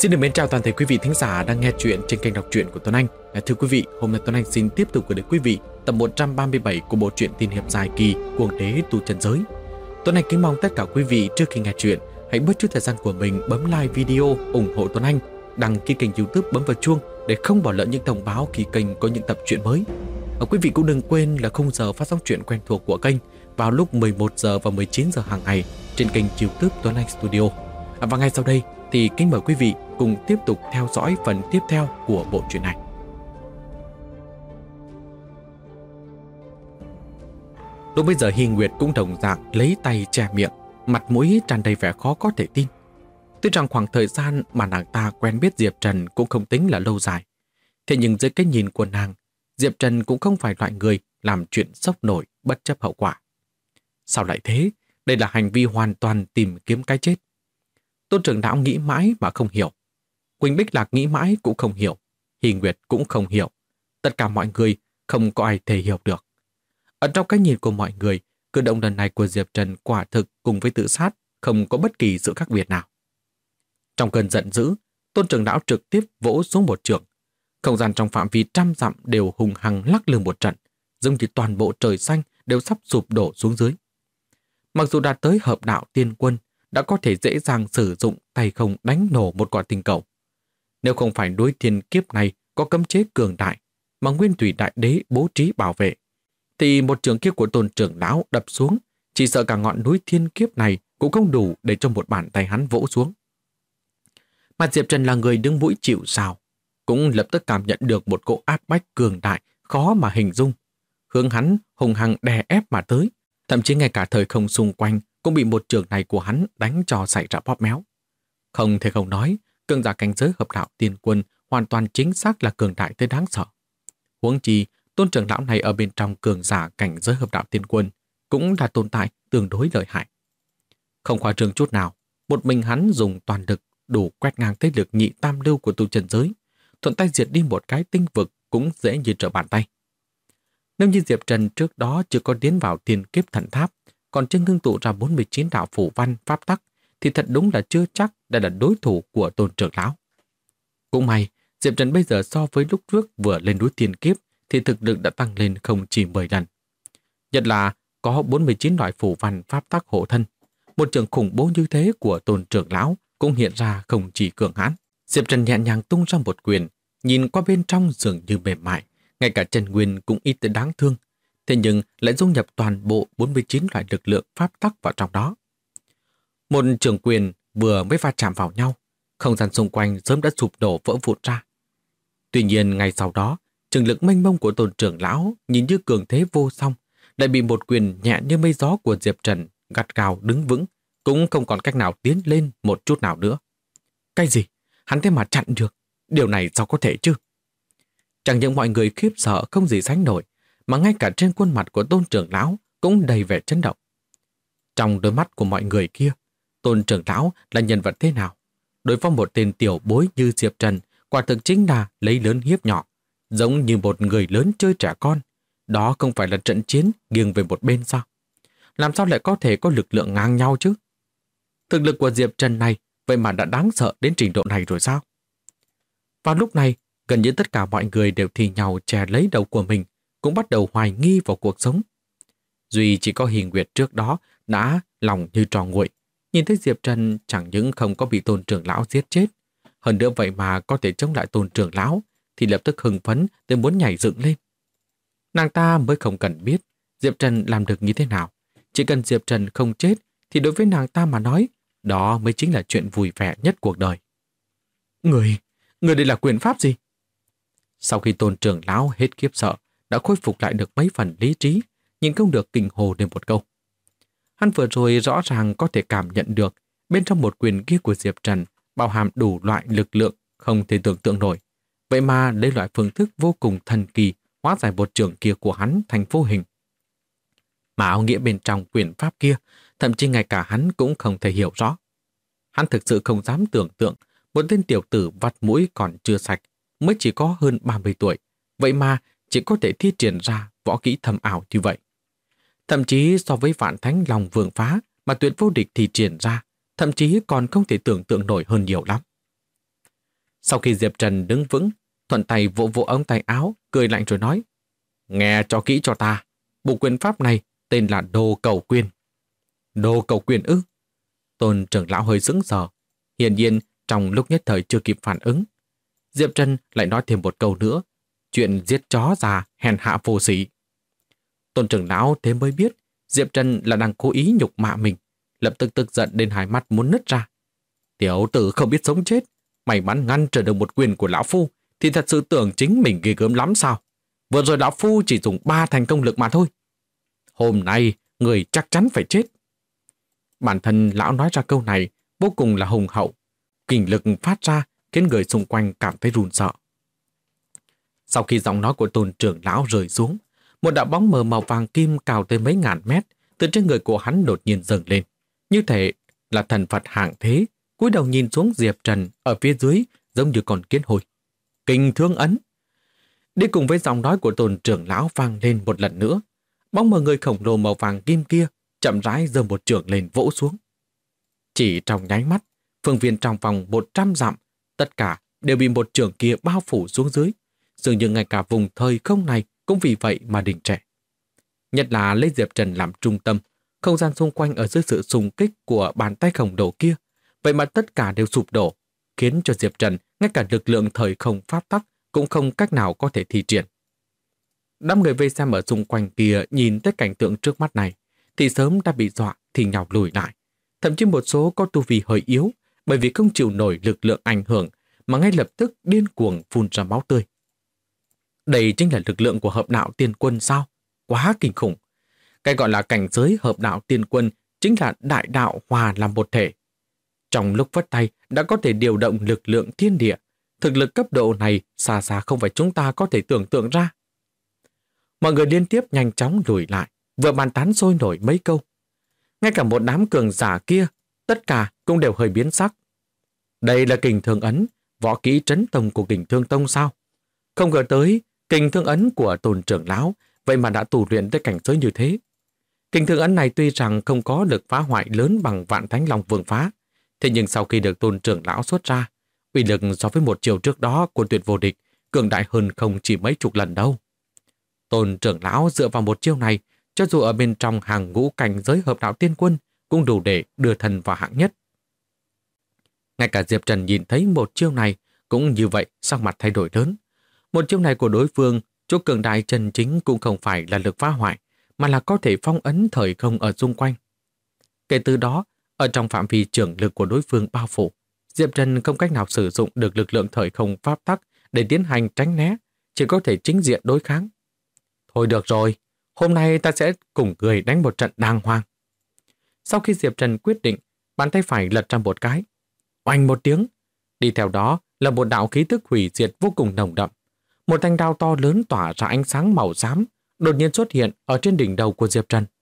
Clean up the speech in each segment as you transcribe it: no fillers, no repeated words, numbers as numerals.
Xin được mến chào toàn thể quý vị thính giả đang nghe chuyện trên kênh đọc truyện của Tuấn Anh. Thưa quý vị, hôm nay Tuấn Anh xin tiếp tục gửi đến quý vị tập 137 của bộ truyện tiên hiệp dài kỳ Cuồng Đế Tu Chân Giới. Tuấn Anh kính mong tất cả quý vị trước khi nghe chuyện hãy bớt chút thời gian của mình bấm like video ủng hộ Tuấn Anh, đăng ký kênh YouTube, bấm vào chuông để không bỏ lỡ những thông báo khi kênh có những tập truyện mới. Quý vị cũng đừng quên là khung giờ phát sóng truyện quen thuộc của kênh vào lúc 11 giờ và 19 giờ hàng ngày trên kênh YouTube Tuấn Anh Studio. Và ngay sau đây thì kính mời quý vị cùng tiếp tục theo dõi phần tiếp theo của bộ truyện này. Lúc bây giờ Hy Nguyệt cũng đồng dạng lấy tay che miệng, mặt mũi tràn đầy vẻ khó có thể tin. Tuy rằng khoảng thời gian mà nàng ta quen biết Diệp Trần cũng không tính là lâu dài, thế nhưng dưới cái nhìn của nàng, Diệp Trần cũng không phải loại người làm chuyện sốc nổi bất chấp hậu quả. Sao lại thế? Đây là hành vi hoàn toàn tìm kiếm cái chết. Tôn trưởng lão nghĩ mãi mà không hiểu. Quỳnh Bích Lạc nghĩ mãi cũng không hiểu. Hy Nguyệt cũng không hiểu. Tất cả mọi người không có ai thể hiểu được. Ở trong cái nhìn của mọi người, cử động lần này của Diệp Trần quả thực cùng với tự sát không có bất kỳ sự khác biệt nào. Trong cơn giận dữ, Tôn trưởng lão trực tiếp vỗ xuống một trường. Không gian trong phạm vi 100 dặm đều hùng hăng lắc lư một trận, giống như toàn bộ trời xanh đều sắp sụp đổ xuống dưới. Mặc dù đạt tới hợp đạo tiên quân, đã có thể dễ dàng sử dụng tay không đánh nổ một quả tinh cầu. Nếu không phải núi thiên kiếp này có cấm chế cường đại mà Nguyên Thủy Đại Đế bố trí bảo vệ, thì một trường kiếp của Tôn trưởng lão đập xuống, chỉ sợ cả ngọn núi thiên kiếp này cũng không đủ để cho một bàn tay hắn vỗ xuống. Mà Diệp Trần là người đứng mũi chịu sào, cũng lập tức cảm nhận được một cỗ áp bách cường đại khó mà hình dung, hướng hắn hùng hăng đè ép mà tới, thậm chí ngay cả thời không xung quanh cũng bị một trường này của hắn đánh cho xảy ra bóp méo. Không thể không nói, cường giả cảnh giới hợp đạo tiên quân hoàn toàn chính xác là cường đại tới đáng sợ. Huống chi, Tôn trưởng lão này ở bên trong cường giả cảnh giới hợp đạo tiên quân cũng là tồn tại tương đối lợi hại. Không khoa trương chút nào, một mình hắn dùng toàn lực đủ quét ngang thế lực nhị tam lưu của tu chân giới, thuận tay diệt đi một cái tinh vực cũng dễ như trở bàn tay. Nếu như Diệp Trần trước đó chưa có tiến vào thiên kiếp thần tháp, còn chưa ngưng tụ ra 49 đạo phủ văn pháp tắc, thì thật đúng là chưa chắc đã là đối thủ của Tôn trưởng lão. Cũng may, Diệp Trần bây giờ so với lúc trước vừa lên núi thiên kiếp thì thực lực đã tăng lên không chỉ 10 lần. Nhất là có 49 loại phủ văn pháp tắc hộ thân. Một trường khủng bố như thế của Tôn trưởng lão cũng hiện ra không chỉ cường hãn. Diệp Trần nhẹ nhàng tung ra một quyền, nhìn qua bên trong dường như mềm mại, ngay cả chân nguyên cũng ít tới đáng thương. Thế nhưng lại dung nhập toàn bộ 49 loại lực lượng pháp tắc vào trong đó. Một trường quyền vừa mới va chạm vào nhau, không gian xung quanh sớm đã sụp đổ vỡ vụn ra. Tuy nhiên ngay sau đó, trường lực mênh mông của Tôn trưởng lão nhìn như cường thế vô song, lại bị một quyền nhẹ như mây gió của Diệp Trần gắt gao đứng vững, cũng không còn cách nào tiến lên một chút nào nữa. Cái gì? Hắn thế mà chặn được? Điều này sao có thể chứ? Chẳng những mọi người khiếp sợ không gì sánh nổi, mà ngay cả trên khuôn mặt của Tôn trưởng lão cũng đầy vẻ chấn động. Trong đôi mắt của mọi người kia, Tôn trưởng lão là nhân vật thế nào? Đối phó một tên tiểu bối như Diệp Trần, quả thực chính là lấy lớn hiếp nhỏ, giống như một người lớn chơi trẻ con. Đó không phải là trận chiến nghiêng về một bên sao? Làm sao lại có thể có lực lượng ngang nhau chứ? Thực lực của Diệp Trần này vậy mà đã đáng sợ đến trình độ này rồi sao? Vào lúc này, gần như tất cả mọi người đều thì nhau chè lấy đầu của mình, cũng bắt đầu hoài nghi vào cuộc sống. Duy chỉ có Hy Nguyệt trước đó đã lòng như trò nguội, nhìn thấy Diệp Trần chẳng những không có bị Tôn trưởng lão giết chết, hơn nữa vậy mà có thể chống lại Tôn trưởng lão, thì lập tức hưng phấn để muốn nhảy dựng lên. Nàng ta mới không cần biết Diệp Trần làm được như thế nào. Chỉ cần Diệp Trần không chết thì đối với nàng ta mà nói, đó mới chính là chuyện vui vẻ nhất cuộc đời. Người đây là quyền pháp gì? Sau khi Tôn trưởng lão hết kiếp sợ, đã khôi phục lại được mấy phần lý trí, nhưng không được kinh hồ lên một câu. Hắn vừa rồi rõ ràng có thể cảm nhận được bên trong một quyền kia của Diệp Trần bao hàm đủ loại lực lượng không thể tưởng tượng nổi. Vậy mà lấy loại phương thức vô cùng thần kỳ hóa giải một trường kia của hắn thành vô hình. Mà áo nghĩa bên trong quyền pháp kia, thậm chí ngay cả hắn cũng không thể hiểu rõ. Hắn thực sự không dám tưởng tượng một tên tiểu tử vắt mũi còn chưa sạch, mới chỉ có hơn 30 tuổi, vậy mà chỉ có thể thi triển ra võ kỹ thâm ảo như vậy. Thậm chí so với Vạn Thánh Long Vương Phá mà Tuyệt Vô Địch thi triển ra, thậm chí còn không thể tưởng tượng nổi hơn nhiều lắm. Sau khi Diệp Trần đứng vững, thuận tay vỗ vỗ ống tay áo, cười lạnh rồi nói: Nghe cho kỹ cho ta, bộ quyền pháp này tên là Đồ Cầu Quyền. Đồ Cầu Quyền ư? Tôn trưởng lão hơi sững sờ, hiển nhiên trong lúc nhất thời chưa kịp phản ứng. Diệp Trần lại nói thêm một câu nữa: chuyện giết chó già hèn hạ vô sĩ. Tôn trưởng lão thế mới biết Diệp Trần là đang cố ý nhục mạ mình, lập tức tức giận đến hai mắt muốn nứt ra. Tiểu tử không biết sống chết, may mắn ngăn trở được một quyền của lão phu thì thật sự tưởng chính mình ghê gớm lắm sao? Vừa rồi lão phu chỉ dùng 3 thành công lực mà thôi. Hôm nay người chắc chắn phải chết. Bản thân lão nói ra câu này vô cùng là hùng hậu, kình lực phát ra khiến người xung quanh cảm thấy run sợ. Sau khi giọng nói của Tôn trưởng lão rơi xuống, một đạo bóng mờ màu vàng kim cao tới mấy ngàn mét từ trên người của hắn đột nhiên dâng lên, như thể là thần Phật hạng thế, cúi đầu nhìn xuống Diệp Trần ở phía dưới giống như con kiến hôi. Kình Thương Ấn. Đi cùng với giọng nói của Tôn trưởng lão vang lên một lần nữa, bóng mờ người khổng lồ màu vàng kim kia chậm rãi giơ một chưởng lên vỗ xuống. Chỉ trong nháy mắt, phương viên trong vòng 100 dặm, tất cả đều bị một chưởng kia bao phủ xuống dưới, dường như ngay cả vùng thời không này cũng vì vậy mà đình trệ. Nhất là lấy Diệp Trần làm trung tâm, không gian xung quanh ở dưới sự xung kích của bàn tay khổng lồ kia, vậy mà tất cả đều sụp đổ, khiến cho Diệp Trần ngay cả lực lượng thời không pháp tắc cũng không cách nào có thể thi triển. Đám người vây xem ở xung quanh kia nhìn tới cảnh tượng trước mắt này thì sớm đã bị dọa thì nhào lùi lại. Thậm chí một số có tu vi hơi yếu bởi vì không chịu nổi lực lượng ảnh hưởng mà ngay lập tức điên cuồng phun ra máu tươi. Đây chính là lực lượng của hợp đạo tiên quân sao? Quá kinh khủng. Cái gọi là cảnh giới hợp đạo tiên quân chính là đại đạo hòa làm một thể. Trong lúc vất tay đã có thể điều động lực lượng thiên địa. Thực lực cấp độ này xa xa không phải chúng ta có thể tưởng tượng ra. Mọi người liên tiếp nhanh chóng lùi lại, vừa bàn tán sôi nổi mấy câu. Ngay cả một đám cường giả kia, tất cả cũng đều hơi biến sắc. Đây là Kình Thương Ấn, võ kỹ trấn tông của Kình Thương Tông sao? Không ngờ tới, Kình Thương Ấn của Tôn trưởng lão vậy mà đã tu luyện tới cảnh giới như thế. Kình Thương Ấn này tuy rằng không có lực phá hoại lớn bằng Vạn Thánh Long Vương phá, thế nhưng sau khi được Tôn trưởng lão xuất ra, uy lực so với một chiều trước đó của Tuyệt Vô Địch cường đại hơn không chỉ mấy chục lần đâu. Tôn trưởng lão dựa vào một chiêu này, cho dù ở bên trong hàng ngũ cảnh giới hợp đạo tiên quân cũng đủ để đưa thần vào hạng nhất. Ngay cả Diệp Trần nhìn thấy một chiêu này cũng như vậy, sắc mặt thay đổi lớn. Một chiêu này của đối phương, chỗ cường đại chân chính cũng không phải là lực phá hoại, mà là có thể phong ấn thời không ở xung quanh. Kể từ đó, ở trong phạm vi trưởng lực của đối phương bao phủ, Diệp Trần không cách nào sử dụng được lực lượng thời không pháp tắc để tiến hành tránh né, chỉ có thể chính diện đối kháng. Thôi được rồi, hôm nay ta sẽ cùng người đánh một trận đàng hoàng. Sau khi Diệp Trần quyết định, bàn tay phải lật ra một cái. Oanh một tiếng, đi theo đó là một đạo khí tức hủy diệt vô cùng nồng đậm. Một thanh đao to lớn tỏa ra ánh sáng màu xám, đột nhiên xuất hiện ở trên đỉnh đầu của Diệp Trần.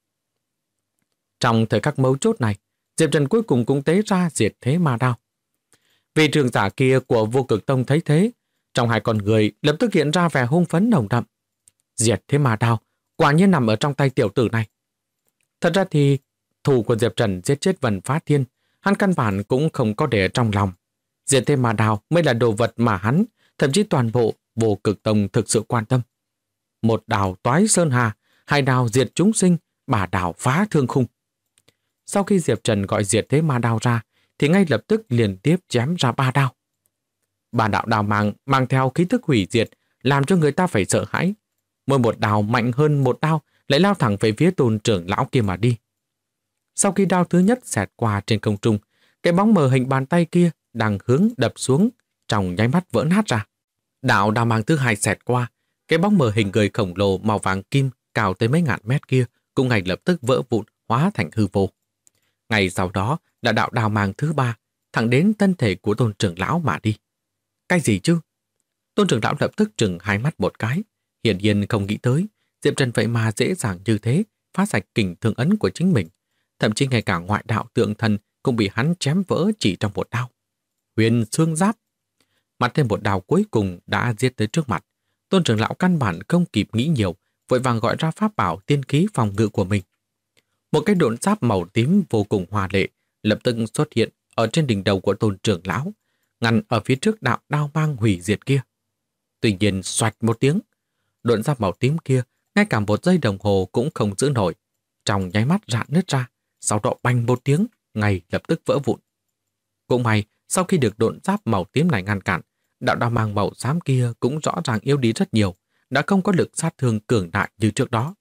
Trong thời khắc mấu chốt này, Diệp Trần cuối cùng cũng tế ra diệt thế ma đao. Vị trưởng giả kia của Vô Cực Tông thấy thế, trong hai con người lập tức hiện ra vẻ hung phấn nồng đậm. Diệt thế ma đao quả nhiên nằm ở trong tay tiểu tử này. Thật ra thì thủ của Diệp Trần giết chết Vân Phá Thiên, hắn căn bản cũng không có để ở trong lòng. Diệt thế ma đao mới là đồ vật mà hắn, thậm chí toàn bộ Vô Cực Tông thực sự quan tâm. Một đào toái sơn hà, hai đào diệt chúng sinh, ba đào phá thương khung. Sau khi Diệp Trần gọi diệt thế ma đao ra, thì ngay lập tức liên tiếp chém ra ba đao. Ba đạo đao mang theo khí thức hủy diệt, làm cho người ta phải sợ hãi. Mỗi một đao mạnh hơn một đao lại lao thẳng về phía Tôn trưởng lão kia mà đi. Sau khi đao thứ nhất xẹt qua trên không trung, cái bóng mờ hình bàn tay kia đang hướng đập xuống, trong nháy mắt vỡ nát ra. Đạo đao mang thứ hai xẹt qua, cái bóng mờ hình người khổng lồ màu vàng kim cao tới mấy ngàn mét kia cũng ngay lập tức vỡ vụn, hóa thành hư vô. Ngay sau đó là đạo đao mang thứ ba, thẳng đến thân thể của Tôn trưởng lão mà đi. Cái gì chứ? Tôn trưởng lão lập tức trừng hai mắt một cái, hiển nhiên không nghĩ tới Diệp Trần vậy mà dễ dàng như thế phá sạch Kình Thương Ấn của chính mình. Thậm chí ngay cả ngoại đạo tượng thần cũng bị hắn chém vỡ chỉ trong một đao. Huyền xương giáp. Mặt thêm một đao cuối cùng đã giết tới trước mặt. Tôn trưởng lão căn bản không kịp nghĩ nhiều, vội vàng gọi ra pháp bảo tiên khí phòng ngự của mình. Một cái độn giáp màu tím vô cùng hoa lệ lập tức xuất hiện ở trên đỉnh đầu của Tôn trưởng lão. ngăn ở phía trước đạo đao mang hủy diệt kia. Tuy nhiên xoạch một tiếng, độn giáp màu tím kia ngay cả một giây đồng hồ cũng không giữ nổi, trong nháy mắt rạn nứt ra, sau đó bành một tiếng, ngay lập tức vỡ vụn. Cũng may, sau khi được độn giáp màu tím này ngăn cản, đạo đao mang màu xám kia cũng rõ ràng yếu đi rất nhiều, đã không có lực sát thương cường đại như trước đó.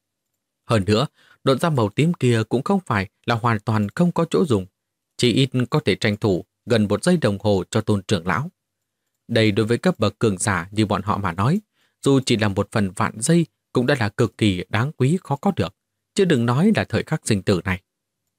Hơn nữa, độn giáp màu tím kia cũng không phải là hoàn toàn không có chỗ dùng, chỉ ít có thể tranh thủ gần một giây đồng hồ cho Tôn trưởng lão. Đây đối với cấp bậc cường giả như bọn họ mà nói, dù chỉ là một phần vạn giây cũng đã là cực kỳ đáng quý khó có được, chứ đừng nói là thời khắc sinh tử này.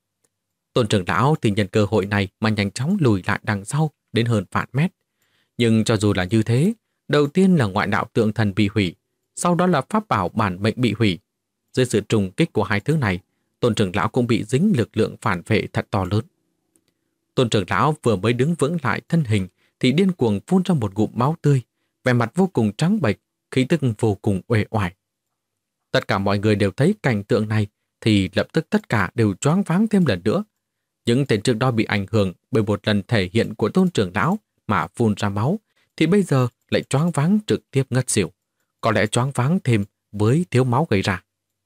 Tôn trưởng lão thì nhân cơ hội này mà nhanh chóng lùi lại đằng sau đến hơn vạn mét. Nhưng cho dù là như thế, đầu tiên là ngoại đạo tượng thần bị hủy, sau đó là pháp bảo bản mệnh bị hủy. Dưới sự trùng kích của hai thứ này, Tôn trưởng lão cũng bị dính lực lượng phản vệ thật to lớn. Tôn trưởng lão vừa mới đứng vững lại thân hình thì điên cuồng phun ra một ngụm máu tươi, vẻ mặt vô cùng trắng bệch, khí tức vô cùng uể oải. Tất cả mọi người đều thấy cảnh tượng này thì lập tức tất cả đều choáng váng thêm lần nữa. Những tên trước đó bị ảnh hưởng bởi một lần thể hiện của Tôn trưởng lão mà phun ra máu thì bây giờ lại choáng váng trực tiếp ngất xỉu, có lẽ choáng váng thêm với thiếu máu gây ra.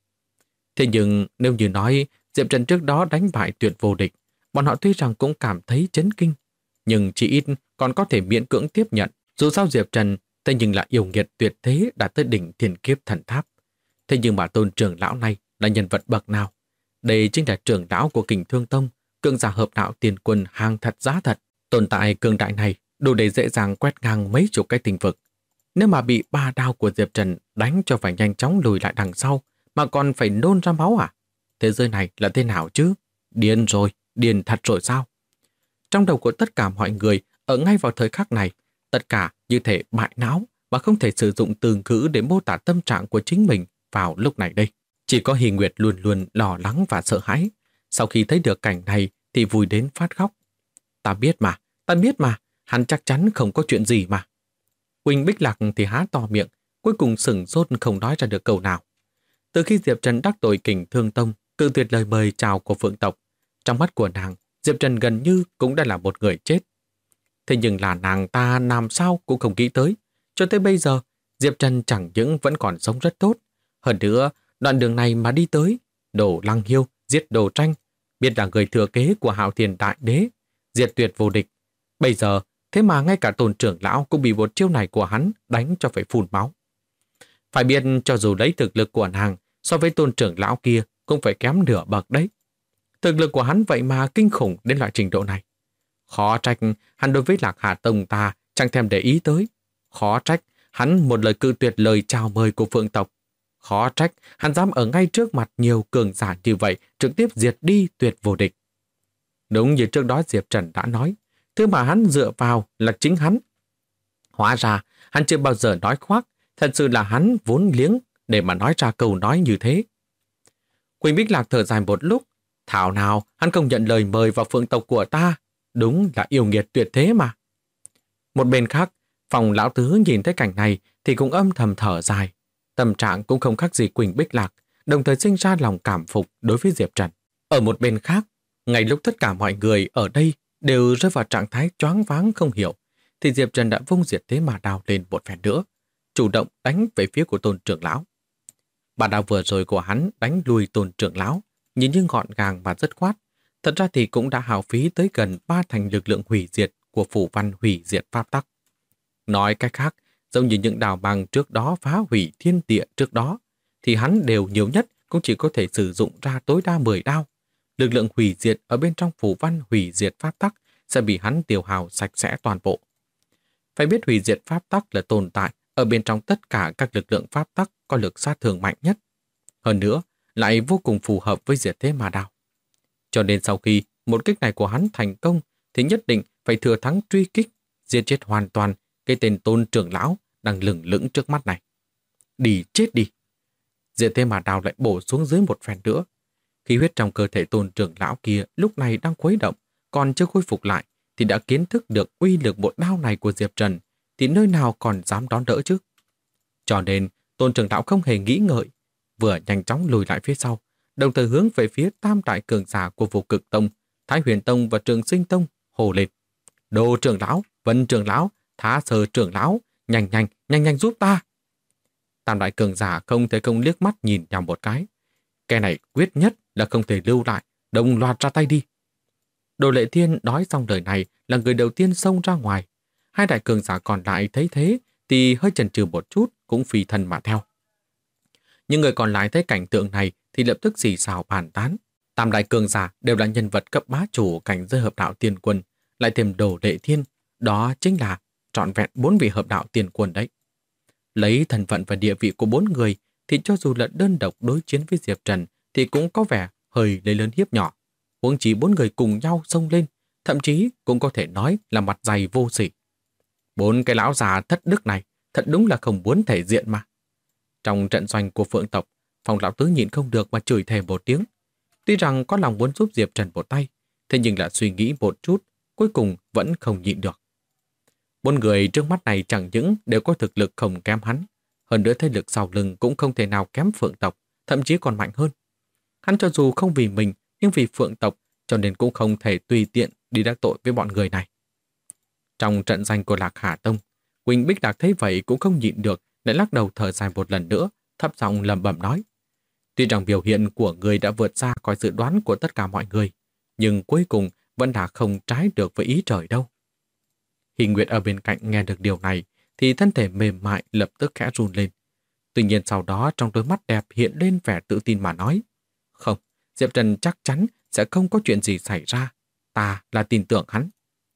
Thế nhưng nếu như nói Diệp Trần trước đó đánh bại Tuyệt Vô Địch, bọn họ tuy rằng cũng cảm thấy chấn kinh, nhưng chỉ ít còn có thể miễn cưỡng tiếp nhận. Dù sao Diệp Trần thế nhưng là yêu nghiệt tuyệt thế đã tới đỉnh thiên kiếp thần tháp. Thế nhưng mà Tôn trưởng lão này là nhân vật bậc nào? Đây chính là trưởng lão của Kình Thương Tông, cường giả hợp đạo tiền quân hàng thật giá thật. Tồn tại cường đại này đủ để dễ dàng quét ngang mấy chục cái tinh vực. Nếu mà bị ba đao của Diệp Trần đánh cho phải nhanh chóng lùi lại đằng sau, mà còn phải nôn ra máu à? Thế giới này là thế nào chứ? Điên rồi, điên thật rồi sao? Trong đầu của tất cả mọi người ở ngay vào thời khắc này, tất cả như thể bại não và không thể sử dụng từ ngữ để mô tả tâm trạng của chính mình vào lúc này đây. Chỉ có Hy Nguyệt luôn luôn lo lắng và sợ hãi. Sau khi thấy được cảnh này thì vui đến phát khóc. Ta biết mà, hắn chắc chắn không có chuyện gì mà. Quỳnh Bích Lạc thì há to miệng, cuối cùng sửng sốt không nói ra được câu nào. Từ khi Diệp Trần đắc tội Kình Thương Tông, cự tuyệt lời mời chào của Phượng tộc, trong mắt của nàng, Diệp Trần gần như cũng đã là một người chết. Thế nhưng là nàng ta làm sao cũng không nghĩ tới. Cho tới bây giờ, Diệp Trần chẳng những vẫn còn sống rất tốt. Hơn nữa, đoạn đường này mà đi tới, đổ Lăng Hiêu, giết Đồ Tranh, biết là người thừa kế của Hạo Thiên Đại Đế, diệt Tuyệt Vô Địch. Bây giờ, thế mà ngay cả Tôn trưởng lão cũng bị một chiêu này của hắn đánh cho phải phun máu. Phải biết cho dù lấy thực lực của nàng so với Tôn trưởng lão kia cũng phải kém nửa bậc đấy. Thực lực của hắn vậy mà kinh khủng đến loại trình độ này. Khó trách hắn đối với Lạc Hà Tông ta chẳng thèm để ý tới. Khó trách hắn một lời cự tuyệt lời chào mời của Phượng tộc. Khó trách hắn dám ở ngay trước mặt nhiều cường giả như vậy trực tiếp diệt đi Tuyệt Vô Địch. Đúng như trước đó Diệp Trần đã nói, thứ mà hắn dựa vào là chính hắn. Hóa ra hắn chưa bao giờ nói khoác, thật sự là hắn vốn liếng để mà nói ra câu nói như thế. Quỳnh Bích Lạc thở dài một lúc, thảo nào hắn không nhận lời mời vào Phượng tộc của ta, đúng là yêu nghiệt tuyệt thế mà. Một bên khác, Phòng lão tứ nhìn thấy cảnh này thì cũng âm thầm thở dài. Tâm trạng cũng không khác gì Quỳnh Bích Lạc, đồng thời sinh ra lòng cảm phục đối với Diệp Trần. Ở một bên khác, ngay lúc tất cả mọi người ở đây đều rơi vào trạng thái choáng váng không hiểu, thì Diệp Trần đã vung diệt thế mà đao lên một phen nữa, chủ động đánh về phía của Tôn trưởng lão. Bà đao vừa rồi của hắn đánh lùi Tôn trưởng lão, nhìn như gọn gàng và dứt khoát. Thật ra thì cũng đã hao phí tới gần 3 thành lực lượng hủy diệt của phủ văn hủy diệt pháp tắc. Nói cách khác, giống như những đào băng trước đó phá hủy thiên địa trước đó, thì hắn đều nhiều nhất cũng chỉ có thể sử dụng ra tối đa 10 đao. Lực lượng hủy diệt ở bên trong phủ văn hủy diệt pháp tắc sẽ bị hắn tiêu hao sạch sẽ toàn bộ. Phải biết hủy diệt pháp tắc là tồn tại ở bên trong tất cả các lực lượng pháp tắc có lực sát thương mạnh nhất. Hơn nữa, lại vô cùng phù hợp với diệt thế ma đao. Cho nên sau khi một kích này của hắn thành công thì nhất định phải thừa thắng truy kích, diệt chết hoàn toàn cái tên Tôn trưởng lão đang lửng lững trước mắt này. Đi chết đi! Diệt thế ma đao lại bổ xuống dưới một phen nữa. Khí huyết trong cơ thể Tôn trưởng lão kia lúc này đang khuấy động, còn chưa khôi phục lại thì đã kiến thức được uy lực một đao này của Diệp Trần, thì nơi nào còn dám đón đỡ chứ. Cho nên Tôn trưởng lão không hề nghĩ ngợi, vừa nhanh chóng lùi lại phía sau, đồng thời hướng về phía tam đại cường giả của Vô Cực Tông, Thái Huyền Tông và Trường Sinh Tông hồ lên. Đồ trưởng lão, Vân trưởng lão, Thá Sơ trưởng lão, nhanh nhanh giúp ta. Tam đại cường giả không thể không liếc mắt nhìn nhau một cái. Cái này quyết nhất là không thể lưu lại, đồng loạt ra tay đi. Đồ Lệ Thiên nói xong lời này là người đầu tiên xông ra ngoài. Hai đại cường giả còn lại thấy thế thì hơi chần chừ một chút, cũng phi thân mà theo. Nhưng người còn lại thấy cảnh tượng này thì lập tức xì xào bàn tán. Tam đại cường giả đều là nhân vật cấp bá chủ cảnh giới hợp đạo tiên quân, lại thêm Đồ Lệ Thiên, đó chính là trọn vẹn 4 vị hợp đạo tiên quân đấy. Lấy thân phận và địa vị của 4 người thì cho dù là đơn độc đối chiến với Diệp Trần thì cũng có vẻ hơi lấy lớn hiếp nhỏ. Huống chỉ 4 người cùng nhau xông lên, thậm chí cũng có thể nói là mặt dày vô sỉ. 4 cái lão già thất đức này thật đúng là không muốn thể diện mà. Trong trận doanh của Phượng tộc, Phong lão tứ nhịn không được mà chửi thề một tiếng. Tuy rằng có lòng muốn giúp Diệp Trần một tay, thế nhưng là suy nghĩ một chút, cuối cùng vẫn không nhịn được. 4 người trước mắt này chẳng những đều có thực lực không kém hắn, hơn nữa thế lực sau lưng cũng không thể nào kém Phượng tộc, thậm chí còn mạnh hơn. Hắn cho dù không vì mình, nhưng vì Phượng tộc, cho nên cũng không thể tùy tiện đi đắc tội với bọn người này. Trong trận danh của Lạc Hà Tông, Quỳnh Bích Đạc thấy vậy cũng không nhịn được, lại lắc đầu thở dài một lần nữa, thấp giọng lẩm bẩm nói: tuy rằng biểu hiện của người đã vượt xa khỏi dự đoán của tất cả mọi người, nhưng cuối cùng vẫn là không trái được với ý trời đâu. Hình Nguyệt ở bên cạnh nghe được điều này thì thân thể mềm mại lập tức khẽ run lên. Tuy nhiên sau đó trong đôi mắt đẹp hiện lên vẻ tự tin mà nói: không, Diệp Trần chắc chắn sẽ không có chuyện gì xảy ra. Ta là tin tưởng hắn.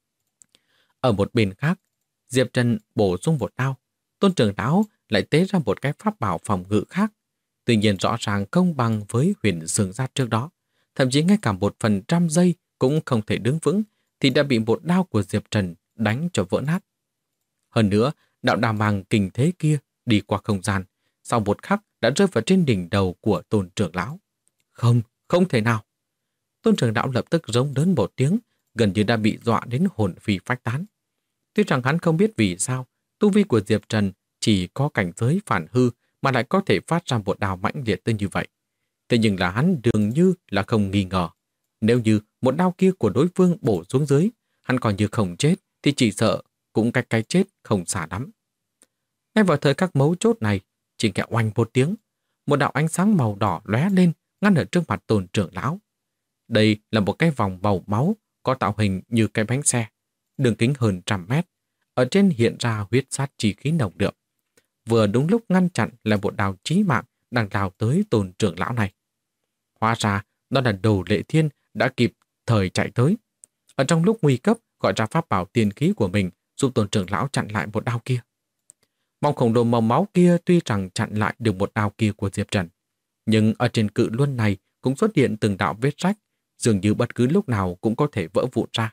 Ở một bên khác, Diệp Trần bổ sung một đao. Tôn trưởng lão lại tế ra một cái pháp bảo phòng ngự khác. Tuy nhiên rõ ràng không bằng với huyền sừng giác trước đó. Thậm chí ngay cả 1% giây cũng không thể đứng vững thì đã bị một đao của Diệp Trần đánh cho vỡ nát. Hơn nữa, đạo đà mang kinh thế kia đi qua không gian, sau một khắc đã rơi vào trên đỉnh đầu của Tôn trưởng lão. Không, không thể nào. Tôn trưởng lão lập tức rống lớn một tiếng, gần như đã bị dọa đến hồn phi phách tán. Tuy rằng hắn không biết vì sao tu vi của Diệp Trần chỉ có cảnh giới phản hư mà lại có thể phát ra một đao mãnh liệt tới như vậy. Thế nhưng là hắn dường như là không nghi ngờ. Nếu như một đao kia của đối phương bổ xuống dưới, hắn còn như không chết thì chỉ sợ cũng cách cái chết không xa lắm. Ngay vào thời khắc mấu chốt này, chỉ nghe oanh một tiếng, một đạo ánh sáng màu đỏ lóe lên ngăn ở trước mặt Tôn trưởng lão. Đây là một cái vòng màu máu có tạo hình như cái bánh xe, đường kính hơn 100 mét. Ở trên hiện ra huyết sát chi khí nồng đượm. Vừa đúng lúc ngăn chặn là một đao chí mạng đang lao tới Tôn trưởng lão này. Hóa ra đó là Đồ Lệ Thiên đã kịp thời chạy tới. Ở trong lúc nguy cấp gọi ra pháp bảo tiên khí của mình giúp Tôn trưởng lão chặn lại một đao kia. Vòng khổng lồ màu máu kia tuy rằng chặn lại được một đao kia của Diệp Trần, nhưng ở trên cự luân này cũng xuất hiện từng đạo vết rách, dường như bất cứ lúc nào cũng có thể vỡ vụn ra.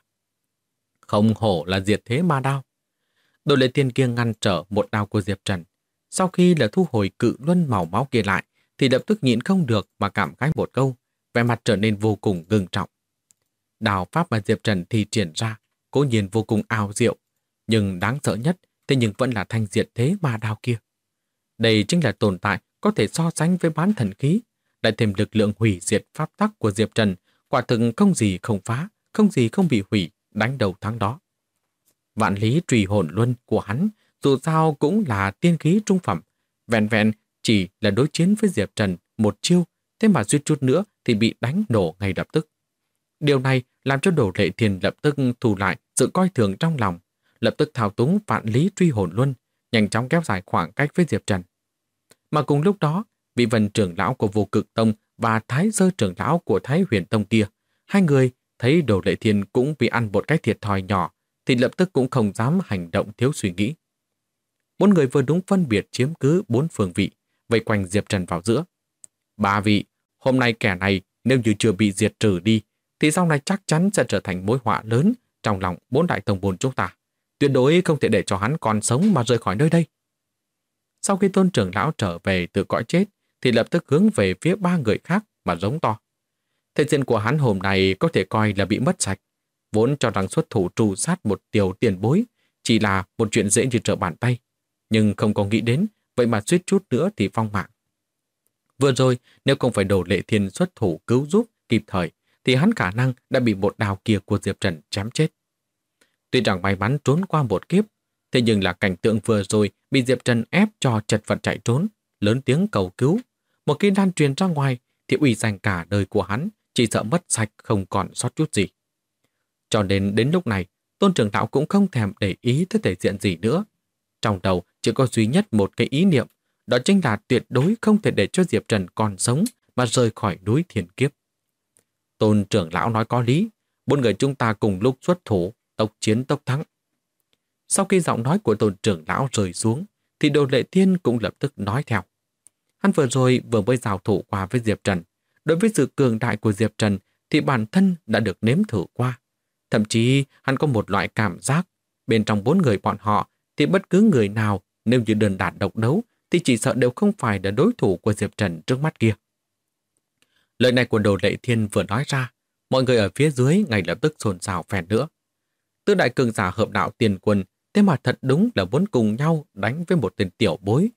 Không hổ là diệt thế ma đao. Đồ Lệ Thiên kia ngăn trở một đao của Diệp Trần. Sau khi là thu hồi cự luân màu máu kia lại, thì lập tức nhịn không được mà cảm khái một câu, vẻ mặt trở nên vô cùng ngưng trọng. Đao pháp mà Diệp Trần thi triển ra, cố nhiên vô cùng ảo diệu, nhưng đáng sợ nhất thế nhưng vẫn là thanh diệt thế ma đao kia. Đây chính là tồn tại có thể so sánh với bán thần khí, lại thêm lực lượng hủy diệt pháp tắc của Diệp Trần, quả thực không gì không phá, không gì không bị hủy, đánh đầu thắng đó. Vạn lý trùy hồn luân của hắn dù sao cũng là tiên khí trung phẩm, vẹn vẹn chỉ là đối chiến với Diệp Trần một chiêu, thế mà suýt chút nữa thì bị đánh nổ ngay lập tức. Điều này làm cho Đồ Lệ Thiên lập tức thu lại sự coi thường trong lòng, lập tức thao túng vạn lý truy hồn luân, nhanh chóng kéo dài khoảng cách với Diệp Trần. Mà cùng lúc đó, vị Vân trưởng lão của Vô Cực Tông và Thái Sơ trưởng lão của Thái Huyền Tông kia, hai người thấy Đồ Lệ Thiên cũng bị ăn một cái thiệt thòi nhỏ, thì lập tức cũng không dám hành động thiếu suy nghĩ. 4 người vừa đúng phân biệt chiếm cứ 4 phương vị, vây quanh Diệp Trần vào giữa. 3 vị, hôm nay kẻ này nếu như chưa bị diệt trừ đi, thì sau này chắc chắn sẽ trở thành mối họa lớn trong lòng 4 đại tông môn chúng ta. Tuyệt đối không thể để cho hắn còn sống mà rời khỏi nơi đây. Sau khi Tôn trưởng lão trở về từ cõi chết, thì lập tức hướng về phía 3 người khác mà giống to. Thể diện của hắn hôm nay có thể coi là bị mất sạch. Vốn cho rằng xuất thủ tru sát một tiểu tiền bối chỉ là một chuyện dễ như trở bàn tay, nhưng không có nghĩ đến vậy mà suýt chút nữa thì vong mạng. Vừa rồi nếu không phải Đồ Lệ Thiên xuất thủ cứu giúp kịp thời thì hắn khả năng đã bị một đao kia của Diệp Trần chém chết. Tuy rằng may mắn trốn qua một kiếp, thế nhưng là cảnh tượng vừa rồi bị Diệp Trần ép cho chật vật chạy trốn, lớn tiếng cầu cứu. Một khi lan truyền ra ngoài thì uy danh cả đời của hắn chỉ sợ mất sạch không còn sót chút gì. Cho nên đến lúc này, Tôn trưởng lão cũng không thèm để ý tới thể diện gì nữa. Trong đầu chỉ có duy nhất một cái ý niệm, đó chính là tuyệt đối không thể để cho Diệp Trần còn sống mà rời khỏi núi thiên kiếp. Tôn trưởng lão nói có lý, 4 người chúng ta cùng lúc xuất thủ, tốc chiến tốc thắng. Sau khi giọng nói của Tôn trưởng lão rơi xuống, thì Đồ Lệ Thiên cũng lập tức nói theo. Hắn vừa rồi vừa mới giao thủ qua với Diệp Trần. Đối với sự cường đại của Diệp Trần thì bản thân đã được nếm thử qua. Thậm chí hắn có một loại cảm giác, bên trong 4 người bọn họ thì bất cứ người nào nếu như đơn đả độc đấu thì chỉ sợ đều không phải là đối thủ của Diệp Trần trước mắt kia. Lời này của Đồ Lệ Thiên vừa nói ra, mọi người ở phía dưới ngay lập tức xôn xao phèn nữa. Tứ đại cường giả hợp đạo tiền quân, thế mà thật đúng là muốn cùng nhau đánh với một tên tiểu bối.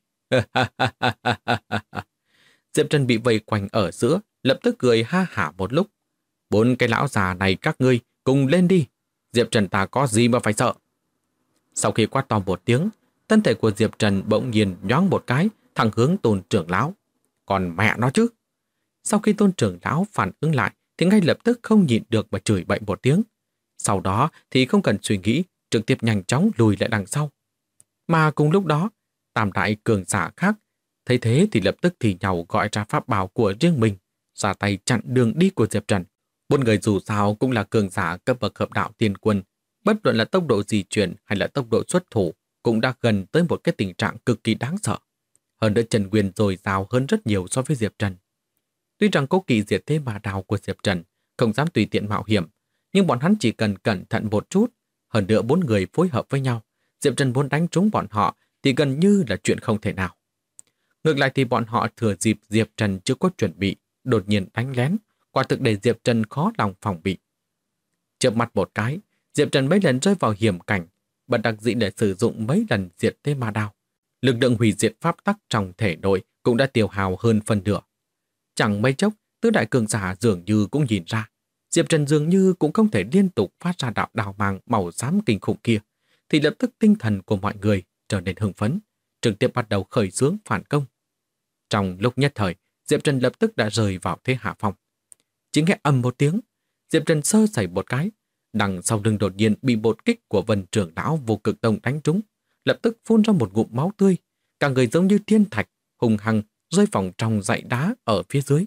Diệp Trần bị vây quanh ở giữa, lập tức cười ha hả một lúc. 4 cái lão già này các ngươi cùng lên đi, Diệp Trần ta có gì mà phải sợ. Sau khi quát to một tiếng, thân thể của Diệp Trần bỗng nhiên nhoáng một cái, thẳng hướng Tôn trưởng lão. Còn mẹ nó chứ. Sau khi Tôn trưởng lão phản ứng lại thì ngay lập tức không nhịn được mà chửi bậy một tiếng. Sau đó thì không cần suy nghĩ, trực tiếp nhanh chóng lùi lại đằng sau. Mà cùng lúc đó, tam đại cường giả khác thấy thế thì lập tức thì nhau gọi ra pháp bảo của riêng mình, ra tay chặn đường đi của Diệp Trần. 4 người dù sao cũng là cường giả cấp bậc hợp đạo tiên quân, bất luận là tốc độ di chuyển hay là tốc độ xuất thủ cũng đã gần tới một cái tình trạng cực kỳ đáng sợ. Hơn nữa Trần Nguyên dồi dào hơn rất nhiều so với Diệp Trần. Tuy rằng cố kỵ diệt thế ma đao của Diệp Trần không dám tùy tiện mạo hiểm, nhưng bọn hắn chỉ cần cẩn thận một chút. Hơn nữa 4 người phối hợp với nhau, Diệp Trần muốn đánh trúng bọn họ thì gần như là chuyện không thể nào. Ngược lại thì bọn họ thừa dịp Diệp Trần chưa có chuẩn bị, đột nhiên đánh lén, quả thực để Diệp Trần khó lòng phòng bị. Chớp mắt một cái, Diệp Trần mấy lần rơi vào hiểm cảnh, bất đắc dĩ để sử dụng mấy lần diệt thế ma đao. Lực lượng hủy diệt pháp tắc trong thể nội cũng đã tiêu hao hơn phân nửa. Chẳng mấy chốc, tứ đại cường giả dường như cũng nhìn ra, Diệp Trần dường như cũng không thể liên tục phát ra đạo đào mang màu xám kinh khủng kia, thì lập tức tinh thần của mọi người trở nên hưng phấn, trực tiếp bắt đầu khởi xướng phản công. Trong lúc nhất thời, Diệp Trần lập tức đã rơi vào thế hạ phong. Chỉ nghe ầm một tiếng, Diệp Trần sơ sẩy một cái, đằng sau lưng đột nhiên bị một kích của Vân trưởng lão Vô Cực Tông đánh trúng, lập tức phun ra một ngụm máu tươi, cả người giống như thiên thạch, hùng hăng rơi vòng trong dãy đá ở phía dưới.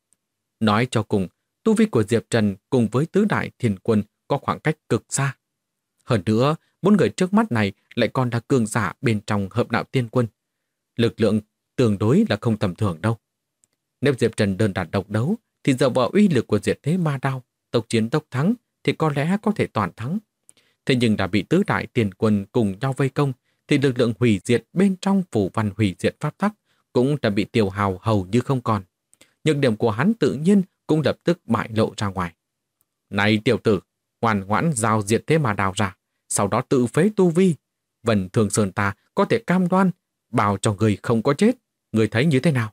Nói cho cùng, tu vi của Diệp Trần cùng với tứ đại thiên quân có khoảng cách cực xa. Hơn nữa, 4 người trước mắt này lại còn là cường giả bên trong hợp đạo tiên quân. Lực lượng tương đối là không tầm thường đâu. Nếu Diệp Trần đơn đả độc đấu, thì dựa vào uy lực của diệt thế ma đao, tốc chiến tốc thắng, thì có lẽ có thể toàn thắng. Thế nhưng đã bị tứ đại tiền quân cùng nhau vây công, thì lực lượng hủy diệt bên trong phủ văn hủy diệt pháp tắc cũng đã bị tiêu hao hầu như không còn. Nhược điểm của hắn tự nhiên cũng lập tức bại lộ ra ngoài. Này tiểu tử, ngoan ngoãn giao diệt thế ma đao ra, sau đó tự phế tu vi. Vân Thường Sơn ta có thể cam đoan, bảo cho người không có chết. Người thấy như thế nào?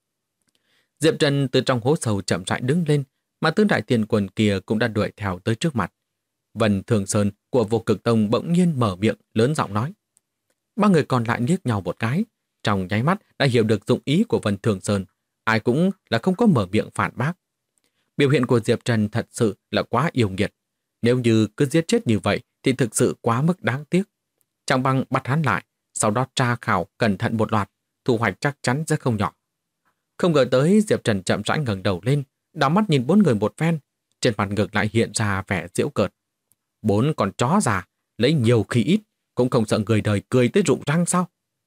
Diệp Trần từ trong hố sâu chậm rãi đứng lên, mà tứ đại tiền quân kia cũng đã đuổi theo tới trước mặt. Vân Thường Sơn của Vô Cực Tông bỗng nhiên mở miệng lớn giọng nói. 3 người còn lại liếc nhau một cái, trong nháy mắt đã hiểu được dụng ý của Vân Thường Sơn, ai cũng là không có mở miệng phản bác. Biểu hiện của Diệp Trần thật sự là quá yêu nghiệt. Nếu như cứ giết chết như vậy thì thực sự quá mức đáng tiếc. Chẳng bằng bắt hắn lại, sau đó tra khảo cẩn thận một loạt, thu hoạch chắc chắn sẽ không nhỏ. Không ngờ tới Diệp Trần chậm rãi ngẩng đầu lên, đảo mắt nhìn 4 người một phen, trên mặt ngược lại hiện ra vẻ giễu cợt. 4 con chó già, lấy nhiều khi ít, cũng không sợ người đời cười tới rụng răng sao?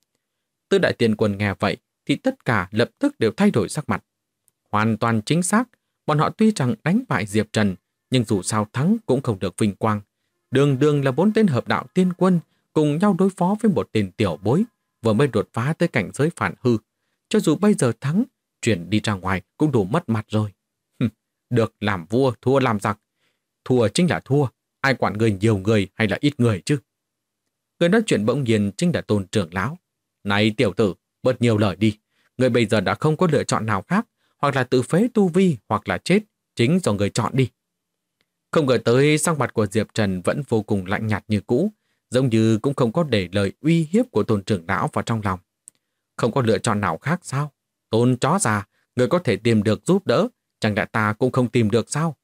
Tứ đại tiền quân nghe vậy thì tất cả lập tức đều thay đổi sắc mặt. Hoàn toàn chính xác, bọn họ tuy rằng đánh bại Diệp Trần, nhưng dù sao thắng cũng không được vinh quang. Đường đường là 4 tên hợp đạo tiên quân cùng nhau đối phó với một tên tiểu bối vừa mới đột phá tới cảnh giới phản hư. Cho dù bây giờ thắng, chuyển đi ra ngoài cũng đủ mất mặt rồi. Được làm vua, thua làm giặc. Thua chính là thua, ai quản người nhiều người hay là ít người chứ? Người nói chuyện bỗng nhiên chính là Tôn trưởng lão. Này tiểu tử, bớt nhiều lời đi. Người bây giờ đã không có lựa chọn nào khác, hoặc là tự phế tu vi hoặc là chết, chính do người chọn đi. Không ngờ tới sắc mặt của Diệp Trần vẫn vô cùng lạnh nhạt như cũ, giống như cũng không có để lời uy hiếp của Tôn trưởng lão vào trong lòng. Không có lựa chọn nào khác sao? Tôn chó già, người có thể tìm được giúp đỡ, chẳng lẽ ta cũng không tìm được sao?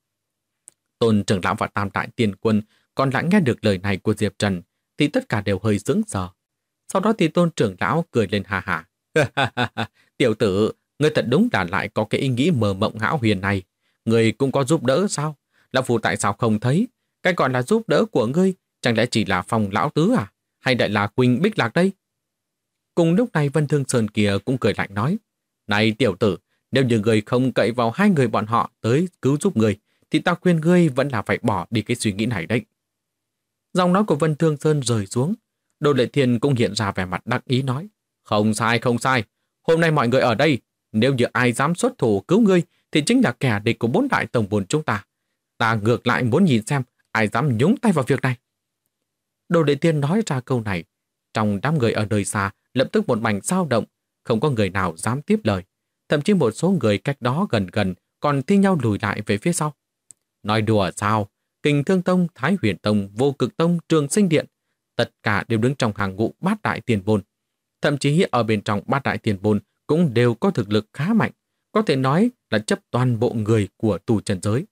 Tôn trưởng lão và Tam Đại Tiền Quân còn lại nghe được lời này của Diệp Trần thì tất cả đều hơi sững sờ. Sau đó thì Tôn trưởng lão cười lên hà hà. Tiểu tử, ngươi thật đúng là lại có cái ý nghĩ mơ mộng hão huyền này. Ngươi cũng có giúp đỡ sao? Lão Phu tại sao không thấy? Cái gọi là giúp đỡ của ngươi chẳng lẽ chỉ là phòng lão tứ à? Hay lại là Quỳnh Bích Lạc đây? Cùng lúc này Vân Thương Sơn kia cũng cười lạnh nói. Này tiểu tử, nếu như ngươi không cậy vào hai người bọn họ tới cứu giúp ngươi, thì ta khuyên ngươi vẫn là phải bỏ đi cái suy nghĩ này đấy. Giọng nói của Vân Thương Sơn rời xuống. Đỗ Lệ Thiên cũng hiện ra vẻ mặt đắc ý nói. Không sai, không sai. Hôm nay mọi người ở đây, nếu như ai dám xuất thủ cứu ngươi, thì chính là kẻ địch của 4 đại tổng bồn chúng ta. Ta ngược lại muốn nhìn xem ai dám nhúng tay vào việc này. Đỗ Lệ Thiên nói ra câu này. Trong đám người ở nơi xa, lập tức một mảnh dao động, không có người nào dám tiếp lời. Thậm chí một số người cách đó gần gần còn thi nhau lùi lại về phía sau. Nói đùa sao? Kình Thương Tông, Thái Huyền Tông, Vô Cực Tông, Trường Sinh Điện, tất cả đều đứng trong hàng ngũ bát đại tiền bồn. Thậm chí ở bên trong bát đại tiền bồn cũng đều có thực lực khá mạnh, có thể nói là chấp toàn bộ người của tu chân giới.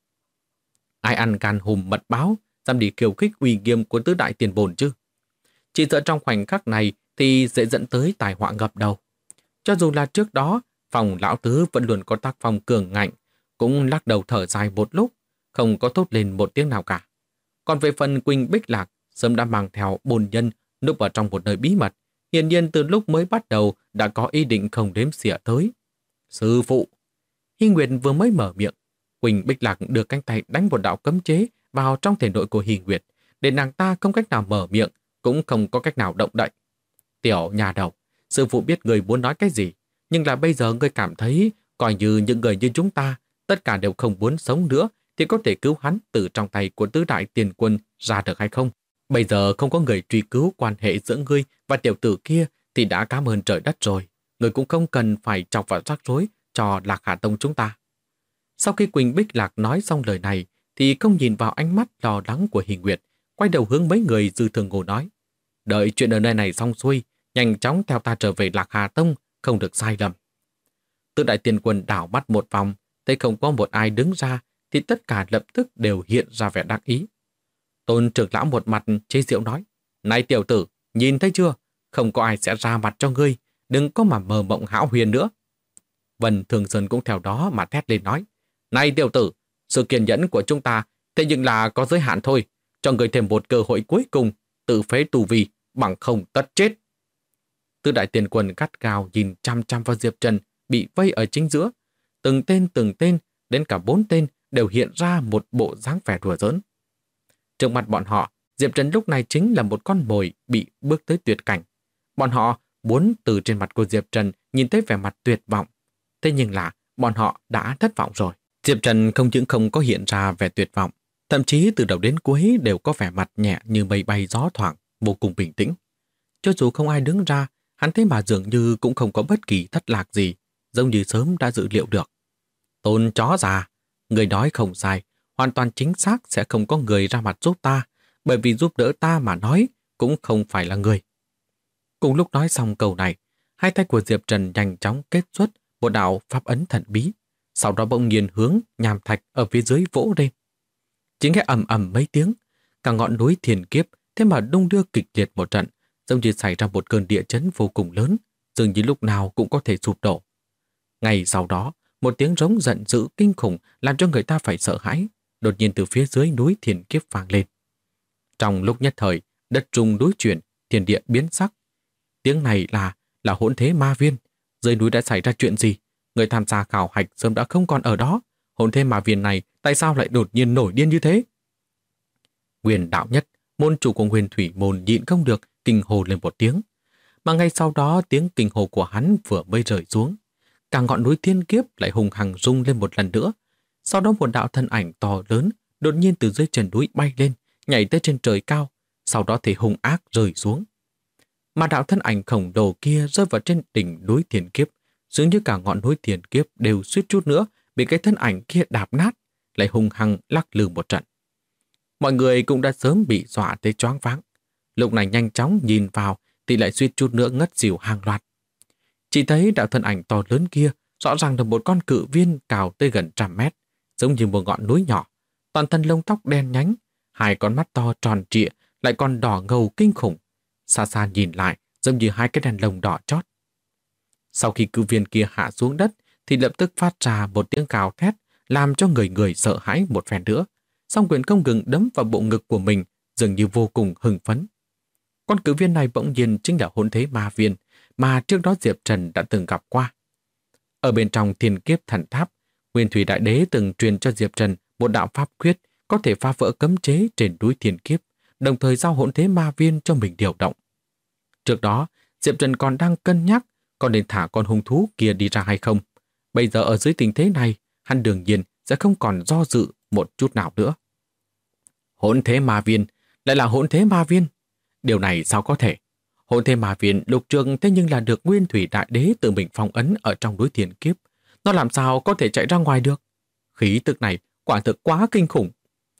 Ai ăn gan hùm mật báo, dám đi khiêu khích uy nghiêm của tứ đại tiền bồn chứ? Chỉ sợ trong khoảnh khắc này thì sẽ dẫn tới tai họa ngập đầu. Cho dù là trước đó, phòng lão tứ vẫn luôn có tác phong cường ngạnh, cũng lắc đầu thở dài một lúc, không có thốt lên một tiếng nào cả. Còn về phần Quỳnh Bích Lạc, sớm đã mang theo bồn nhân núp ở trong một nơi bí mật, hiển nhiên từ lúc mới bắt đầu đã có ý định không đếm xỉa tới. Sư phụ! Hy Nguyệt vừa mới mở miệng, Quỳnh Bích Lạc đưa cánh tay đánh một đạo cấm chế vào trong thể nội của Hy Nguyệt, để nàng ta không cách nào mở miệng, cũng không có cách nào động đậy. Tiểu nhà đầu, sư phụ biết người muốn nói cái gì, nhưng là bây giờ người cảm thấy coi như những người như chúng ta, tất cả đều không muốn sống nữa, thì có thể cứu hắn từ trong tay của tứ đại tiền quân ra được hay không? Bây giờ không có người truy cứu quan hệ giữa ngươi và tiểu tử kia thì đã cảm ơn trời đất rồi. Ngươi cũng không cần phải chọc vào rắc rối cho Lạc Hà Tông chúng ta. Sau khi Quỳnh Bích Lạc nói xong lời này thì không nhìn vào ánh mắt lo lắng của Hình Nguyệt, quay đầu hướng mấy người Dư Thường Ngô nói. Đợi chuyện ở nơi này xong xuôi, nhanh chóng theo ta trở về Lạc Hà Tông, không được sai lầm. Tứ đại tiền quân đảo mắt một vòng, thấy không có một ai đứng ra thì tất cả lập tức đều hiện ra vẻ đắc ý. Tôn trưởng lão một mặt chế giễu nói, này tiểu tử, nhìn thấy chưa? Không có ai sẽ ra mặt cho ngươi, đừng có mà mơ mộng hão huyền nữa. Vân Thường Sơn cũng theo đó mà thét lên nói, này tiểu tử, sự kiên nhẫn của chúng ta thế nhưng là có giới hạn thôi, cho ngươi thêm một cơ hội cuối cùng, tự phế tù vi, bằng không tất chết. Tứ đại tiền quân gắt gao nhìn chăm chăm vào Diệp Trần bị vây ở chính giữa, từng tên, đến cả 4 tên đều hiện ra một bộ dáng vẻ đùa giỡn. Trước mặt bọn họ, Diệp Trần lúc này chính là một con mồi bị bước tới tuyệt cảnh. Bọn họ muốn từ trên mặt của Diệp Trần nhìn thấy vẻ mặt tuyệt vọng. Thế nhưng là bọn họ đã thất vọng rồi. Diệp Trần không những không có hiện ra vẻ tuyệt vọng, thậm chí từ đầu đến cuối đều có vẻ mặt nhẹ như mây bay gió thoảng, vô cùng bình tĩnh. Cho dù không ai đứng ra, hắn thấy mà dường như cũng không có bất kỳ thất lạc gì, giống như sớm đã dự liệu được. Tôn chó già, người nói không sai, hoàn toàn chính xác sẽ không có người ra mặt giúp ta, bởi vì giúp đỡ ta mà nói cũng không phải là người. Cùng lúc nói xong câu này, hai tay của Diệp Trần nhanh chóng kết xuất một đạo pháp ấn thần bí, sau đó bỗng nhiên hướng nham thạch ở phía dưới vỗ lên. Chỉ nghe ầm ầm mấy tiếng, cả ngọn núi Thiên Kiếp thế mà đung đưa kịch liệt một trận, giống như xảy ra một cơn địa chấn vô cùng lớn, dường như lúc nào cũng có thể sụp đổ. Ngay sau đó, một tiếng rống giận dữ kinh khủng làm cho người ta phải sợ hãi, đột nhiên từ phía dưới núi Thiên Kiếp vang lên. Trong lúc nhất thời, đất rung núi chuyển, thiên địa biến sắc. Tiếng này là hỗn thế ma viên. Dưới núi đã xảy ra chuyện gì? Người tham gia khảo hạch sớm đã không còn ở đó. Hỗn thế ma viên này tại sao lại đột nhiên nổi điên như thế? Nguyên đạo nhất, môn chủ của Nguyên Thủy môn nhịn không được, kinh hồ lên một tiếng. Mà ngay sau đó tiếng kinh hồ của hắn vừa mới rơi xuống, cả ngọn núi Thiên Kiếp lại hùng hằng rung lên một lần nữa. Sau đó một đạo thân ảnh to lớn đột nhiên từ dưới chân núi bay lên, nhảy tới trên trời cao, sau đó thì hung ác rơi xuống. Mà đạo thân ảnh khổng lồ kia rơi vào trên đỉnh núi Thiên Kiếp, dường như cả ngọn núi Thiên Kiếp đều suýt chút nữa bị cái thân ảnh kia đạp nát, lại hung hăng lắc lư một trận. Mọi người cũng đã sớm bị dọa tới choáng váng. Lúc này nhanh chóng nhìn vào thì lại suýt chút nữa ngất xỉu hàng loạt. Chỉ thấy đạo thân ảnh to lớn kia rõ ràng là một con cự viên cao tới gần 100 mét, giống như một ngọn núi nhỏ, toàn thân lông tóc đen nhánh, hai con mắt to tròn trịa lại còn đỏ ngầu kinh khủng. Xa xa nhìn lại giống như hai cái đèn lồng đỏ chót. Sau khi cự viên kia hạ xuống đất thì lập tức phát ra một tiếng gào thét làm cho người người sợ hãi một phen nữa. Song quyền không ngừng đấm vào bộ ngực của mình, dường như vô cùng hưng phấn. Con cự viên này bỗng nhiên chính là hỗn thế ma viên mà trước đó Diệp Trần đã từng gặp qua. Ở bên trong Thiên Kiếp Thần Tháp, Nguyên Thủy Đại Đế từng truyền cho Diệp Trần một đạo pháp quyết có thể phá vỡ cấm chế trên núi Thiên Kiếp, đồng thời giao hỗn thế ma viên cho mình điều động. Trước đó, Diệp Trần còn đang cân nhắc có nên thả con hung thú kia đi ra hay không. Bây giờ ở dưới tình thế này, hắn đương nhiên sẽ không còn do dự một chút nào nữa. Hỗn thế ma viên, lại là hỗn thế ma viên. Điều này sao có thể? Hỗn thế ma viên lục trường thế nhưng là được Nguyên Thủy Đại Đế tự mình phong ấn ở trong núi Thiên Kiếp. Nó làm sao có thể chạy ra ngoài được? Khí tức này quả thực quá kinh khủng.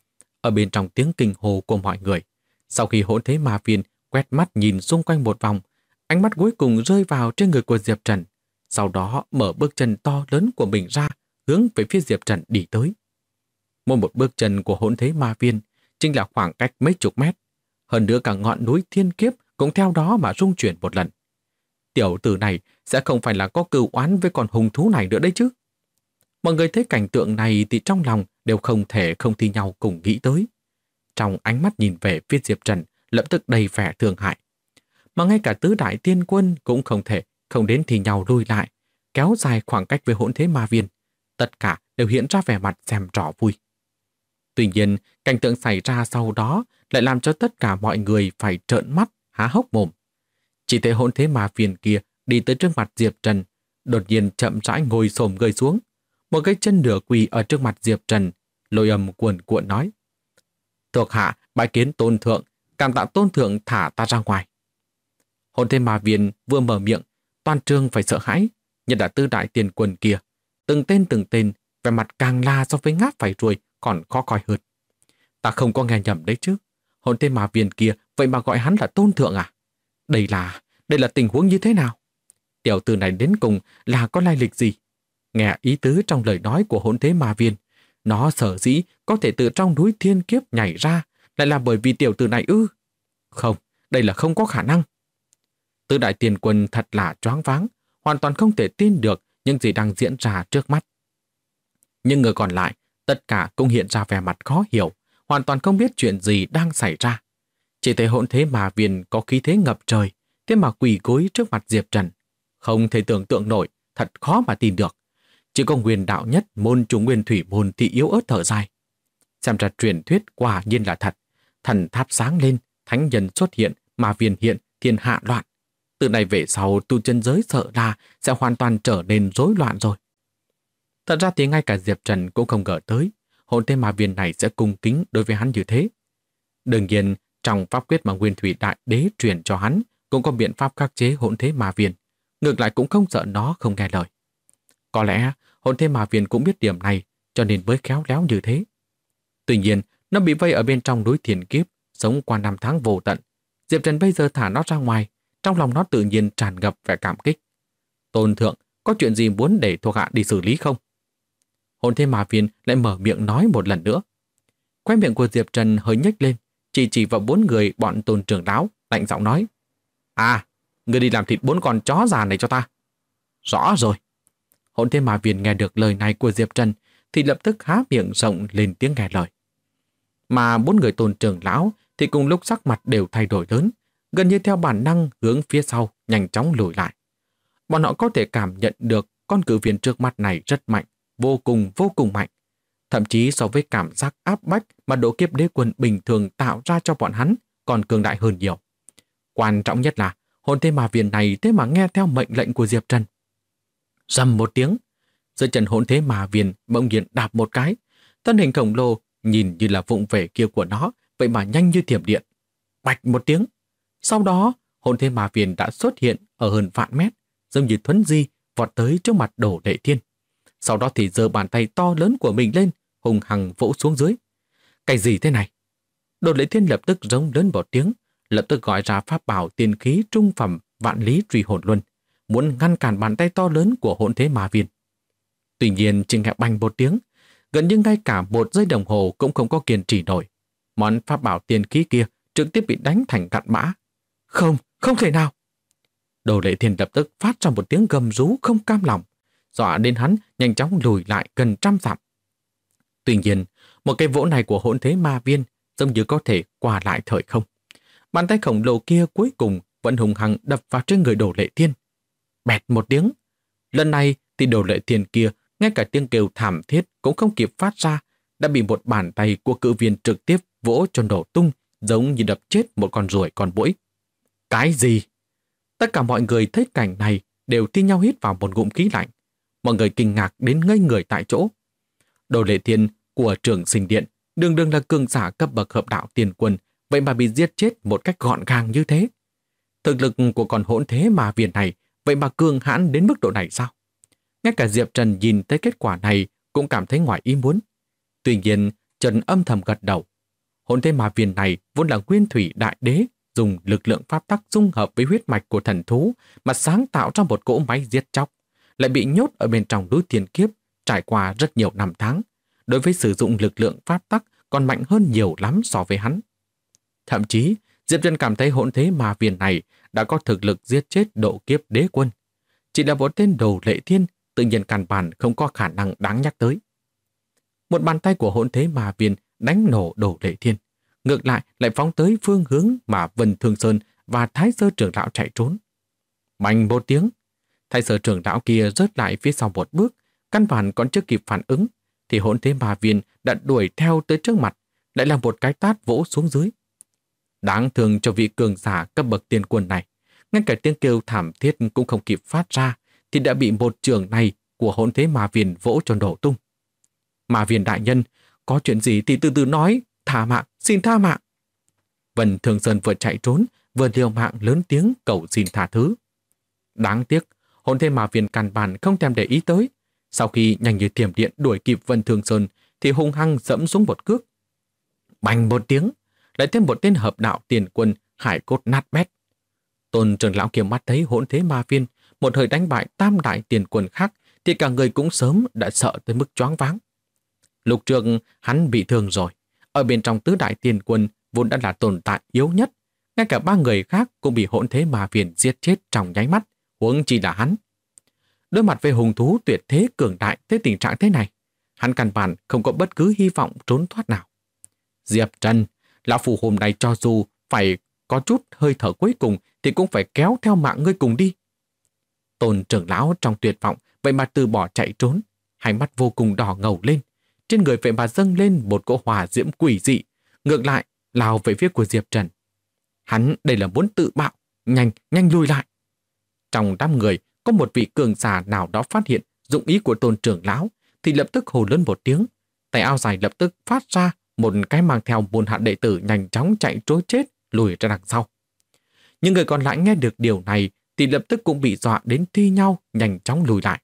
Ở bên trong tiếng kinh hồ của mọi người, sau khi hỗn thế ma viên quét mắt nhìn xung quanh một vòng, ánh mắt cuối cùng rơi vào trên người của Diệp Trần. Sau đó mở bước chân to lớn của mình ra, hướng về phía Diệp Trần đi tới. Mỗi một bước chân của hỗn thế ma viên chính là khoảng cách mấy chục mét. Hơn nữa cả ngọn núi Thiên Kiếp cũng theo đó mà rung chuyển một lần. Tiểu tử này sẽ không phải là có cừu oán với con hung thú này nữa đấy chứ. Mọi người thấy cảnh tượng này thì trong lòng đều không thể không thi nhau cùng nghĩ tới. Trong ánh mắt nhìn về phía Diệp Trần lập tức đầy vẻ thương hại. Mà ngay cả tứ đại tiên quân cũng không thể không đến thì nhau lui lại, kéo dài khoảng cách với hỗn thế ma viên. Tất cả đều hiện ra vẻ mặt xem trò vui. Tuy nhiên, cảnh tượng xảy ra sau đó lại làm cho tất cả mọi người phải trợn mắt, há hốc mồm. Chỉ thấy hỗn thế ma viên kia đi tới trước mặt Diệp Trần, đột nhiên chậm rãi ngồi xổm người xuống, một cái chân nửa quỳ ở trước mặt Diệp Trần, lôi âm cuồn cuộn nói: "Thuộc hạ bái kiến tôn thượng, cảm tạ tôn thượng thả ta ra ngoài." Hỗn thế ma viên vừa mở miệng, toàn trường phải sợ hãi, nhất là tứ đại tiền quân kia, từng tên, vẻ mặt càng la so với ngáp phải ruồi còn khó coi hơn. Ta không có nghe nhầm đấy chứ? Hỗn thế ma viên kia vậy mà gọi hắn là tôn thượng à? Đây là tình huống như thế nào? Tiểu tử này đến cùng là có lai lịch gì? Nghe ý tứ trong lời nói của hỗn thế ma viên, nó sở dĩ có thể từ trong núi Thiên Kiếp nhảy ra lại là bởi vì tiểu tử này ư? Không, đây là không có khả năng. Tứ đại tiền quân thật là choáng váng, hoàn toàn không thể tin được những gì đang diễn ra trước mắt. Nhưng người còn lại, tất cả cũng hiện ra vẻ mặt khó hiểu, hoàn toàn không biết chuyện gì đang xảy ra. Chỉ thấy hỗn thế ma viên có khí thế ngập trời, thế mà quỳ gối trước mặt Diệp Trần. Không thể tưởng tượng nổi, thật khó mà tin được. Chỉ có Nguyên đạo nhất môn chủ Nguyên Thủy môn thì yếu ớt thở dài. Xem ra truyền thuyết quả nhiên là thật. Thần tháp sáng lên, thánh nhân xuất hiện, ma viên hiện, thiên hạ loạn. Từ này về sau tu chân giới sợ là sẽ hoàn toàn trở nên rối loạn rồi. Thật ra thì ngay cả Diệp Trần cũng không ngờ tới hỗn thế ma viên này sẽ cung kính đối với hắn như thế. Đương nhiên, trong pháp quyết mà Nguyên Thủy Đại Đế truyền cho hắn cũng có biện pháp khắc chế hỗn thế ma viên, ngược lại cũng không sợ nó không nghe lời. Có lẽ hỗn thế ma viên cũng biết điểm này cho nên mới khéo léo như thế. Tuy nhiên, nó bị vây ở bên trong núi Thiên Kiếp, sống qua 5 tháng vô tận. Diệp Trần bây giờ thả nó ra ngoài, trong lòng nó tự nhiên tràn ngập vẻ cảm kích. Tôn thượng, có chuyện gì muốn để thuộc hạ đi xử lý không? Hỗn thế ma viên lại mở miệng nói một lần nữa. Khóe miệng của Diệp Trần hơi nhếch lên, chỉ vào 4 người bọn Tôn trưởng lão, lạnh giọng nói: "À, ngươi đi làm thịt 4 con chó già này cho ta." "Rõ rồi." Hỗn thế ma viên nghe được lời này của Diệp Trần thì lập tức há miệng rộng lên tiếng nghe lời. Mà 4 người Tôn trưởng lão thì cùng lúc sắc mặt đều thay đổi lớn, gần như theo bản năng hướng phía sau nhanh chóng lùi lại. Bọn họ có thể cảm nhận được con cự viên trước mắt này rất mạnh, vô cùng mạnh. Thậm chí so với cảm giác áp bách mà độ kiếp đế quân bình thường tạo ra cho bọn hắn còn cường đại hơn nhiều. Quan trọng nhất là hồn thế ma viên này thế mà nghe theo mệnh lệnh của Diệp Trần. Rầm một tiếng, dưới chân hồn thế ma viên bỗng nhiên đạp một cái, thân hình khổng lồ nhìn như là vụng về kia của nó vậy mà nhanh như thiểm điện. Bạch một tiếng, sau đó hồn thế ma viên đã xuất hiện ở hơn vạn mét, giống như thuấn di vọt tới trước mặt Đổ Đệ Thiên. Sau đó thì giơ bàn tay to lớn của mình lên, hùng hằng vỗ xuống dưới. Cái gì thế này? Đồ Lệ Thiên lập tức rống lớn một tiếng, lập tức gọi ra pháp bảo tiên khí trung phẩm Vạn Lý Truy Hồn Luân, muốn ngăn cản bàn tay to lớn của Hỗn Thế Ma Viên. Tuy nhiên chỉ nghe bành một tiếng, gần như ngay cả một giây đồng hồ cũng không có kiên trì nổi. Món pháp bảo tiên khí kia trực tiếp bị đánh thành cặn bã. Không, không thể nào! Đồ Lệ Thiên lập tức phát ra một tiếng gầm rú không cam lòng, dọa đến hắn nhanh chóng lùi lại gần 100 dặm. Tuy nhiên, một cái vỗ này của Hỗn Thế Ma Viên giống như có thể qua lại thời không. Bàn tay khổng lồ kia cuối cùng vẫn hùng hăng đập vào trên người Đồ Lệ Thiên. Bẹt một tiếng. Lần này thì Đồ Lệ Thiên kia ngay cả tiếng kêu thảm thiết cũng không kịp phát ra, đã bị một bàn tay của cự viên trực tiếp vỗ cho nổ tung, giống như đập chết một con ruồi con muỗi. Cái gì? Tất cả mọi người thấy cảnh này đều thi nhau hít vào một ngụm khí lạnh. Mọi người kinh ngạc đến ngây người tại chỗ. Đồ Lệ Thiên của Trường Sinh Điện đường đường là cường giả cấp bậc hợp đạo tiền quân, vậy mà bị giết chết một cách gọn gàng như thế. Thực lực của con Hỗn Thế Ma Viên này vậy mà cường hãn đến mức độ này sao? Ngay cả Diệp Trần nhìn thấy kết quả này cũng cảm thấy ngoài ý muốn. Tuy nhiên, Trần âm thầm gật đầu. Hỗn Thế Ma Viên này vốn là nguyên thủy đại đế, dùng lực lượng pháp tắc dung hợp với huyết mạch của thần thú mà sáng tạo ra một cỗ máy giết chóc, lại bị nhốt ở bên trong núi Thiên Kiếp, trải qua rất nhiều năm tháng. Đối với sử dụng lực lượng pháp tắc còn mạnh hơn nhiều lắm so với hắn. Thậm chí, Diệp Trần cảm thấy Hỗn Thế Ma Viên này đã có thực lực giết chết độ kiếp đế quân. Chỉ là một tên Đồ Lệ Thiên, tự nhiên căn bản không có khả năng đáng nhắc tới. Một bàn tay của Hỗn Thế Ma Viên đánh nổ Đồ Lệ Thiên, ngược lại phóng tới phương hướng mà Vân Thương Sơn và Thái Sơ trưởng lão chạy trốn. Bành một tiếng, Thái Sơ trưởng lão kia rớt lại phía sau một bước, căn bản còn chưa kịp phản ứng, thì Hỗn Thế Ma Viên đã đuổi theo tới trước mặt, lại là một cái tát vỗ xuống dưới. Đáng thương cho vị cường giả cấp bậc tiên quân này, ngay cả tiếng kêu thảm thiết cũng không kịp phát ra, thì đã bị một trường này của Hỗn Thế Ma Viên vỗ cho nổ tung. Ma Viên đại nhân, có chuyện gì thì từ từ nói, tha mạng, xin tha mạng. Vân Thường Sơn vừa chạy trốn, vừa liều mạng lớn tiếng cầu xin tha thứ. Đáng tiếc, Hỗn Thế Ma Viên căn bản không thèm để ý tới. Sau khi nhanh như thiểm điện đuổi kịp Vân Thường Sơn, thì hung hăng dẫm xuống một cước. Bành một tiếng, lại thêm một tên hợp đạo tiền quân hải cốt nát bét. Tôn trưởng lão kia mắt thấy Hỗn Thế Ma Viên một hơi đánh bại tam đại tiền quân khác, thì cả người cũng sớm đã sợ tới mức choáng váng. Lúc trước hắn bị thương rồi, ở bên trong tứ đại tiền quân vốn đã là tồn tại yếu nhất, ngay cả 3 người khác cũng bị Hỗn Thế Ma Viên giết chết trong nháy mắt, huống chi là hắn. Đối mặt với hùng thú tuyệt thế cường đại tới tình trạng thế này, hắn căn bản không có bất cứ hy vọng trốn thoát nào. Diệp Trần, lão phù hôm nay cho dù phải có chút hơi thở cuối cùng thì cũng phải kéo theo mạng ngươi cùng đi. Tôn trưởng lão trong tuyệt vọng vậy mà từ bỏ chạy trốn, hai mắt vô cùng đỏ ngầu lên, trên người vậy mà dâng lên một cỗ hỏa diễm quỷ dị, ngược lại lao về phía của Diệp Trần. Hắn đây là muốn tự bạo, nhanh lùi lại. Trong đám người có một vị cường giả nào đó phát hiện dụng ý của Tôn trưởng lão, thì lập tức hồ lớn một tiếng, tay áo dài lập tức phát ra một cái mang theo môn hạ đệ tử nhanh chóng chạy trối chết lùi ra đằng sau. Những người còn lại nghe được điều này thì lập tức cũng bị dọa đến thi nhau nhanh chóng lùi lại.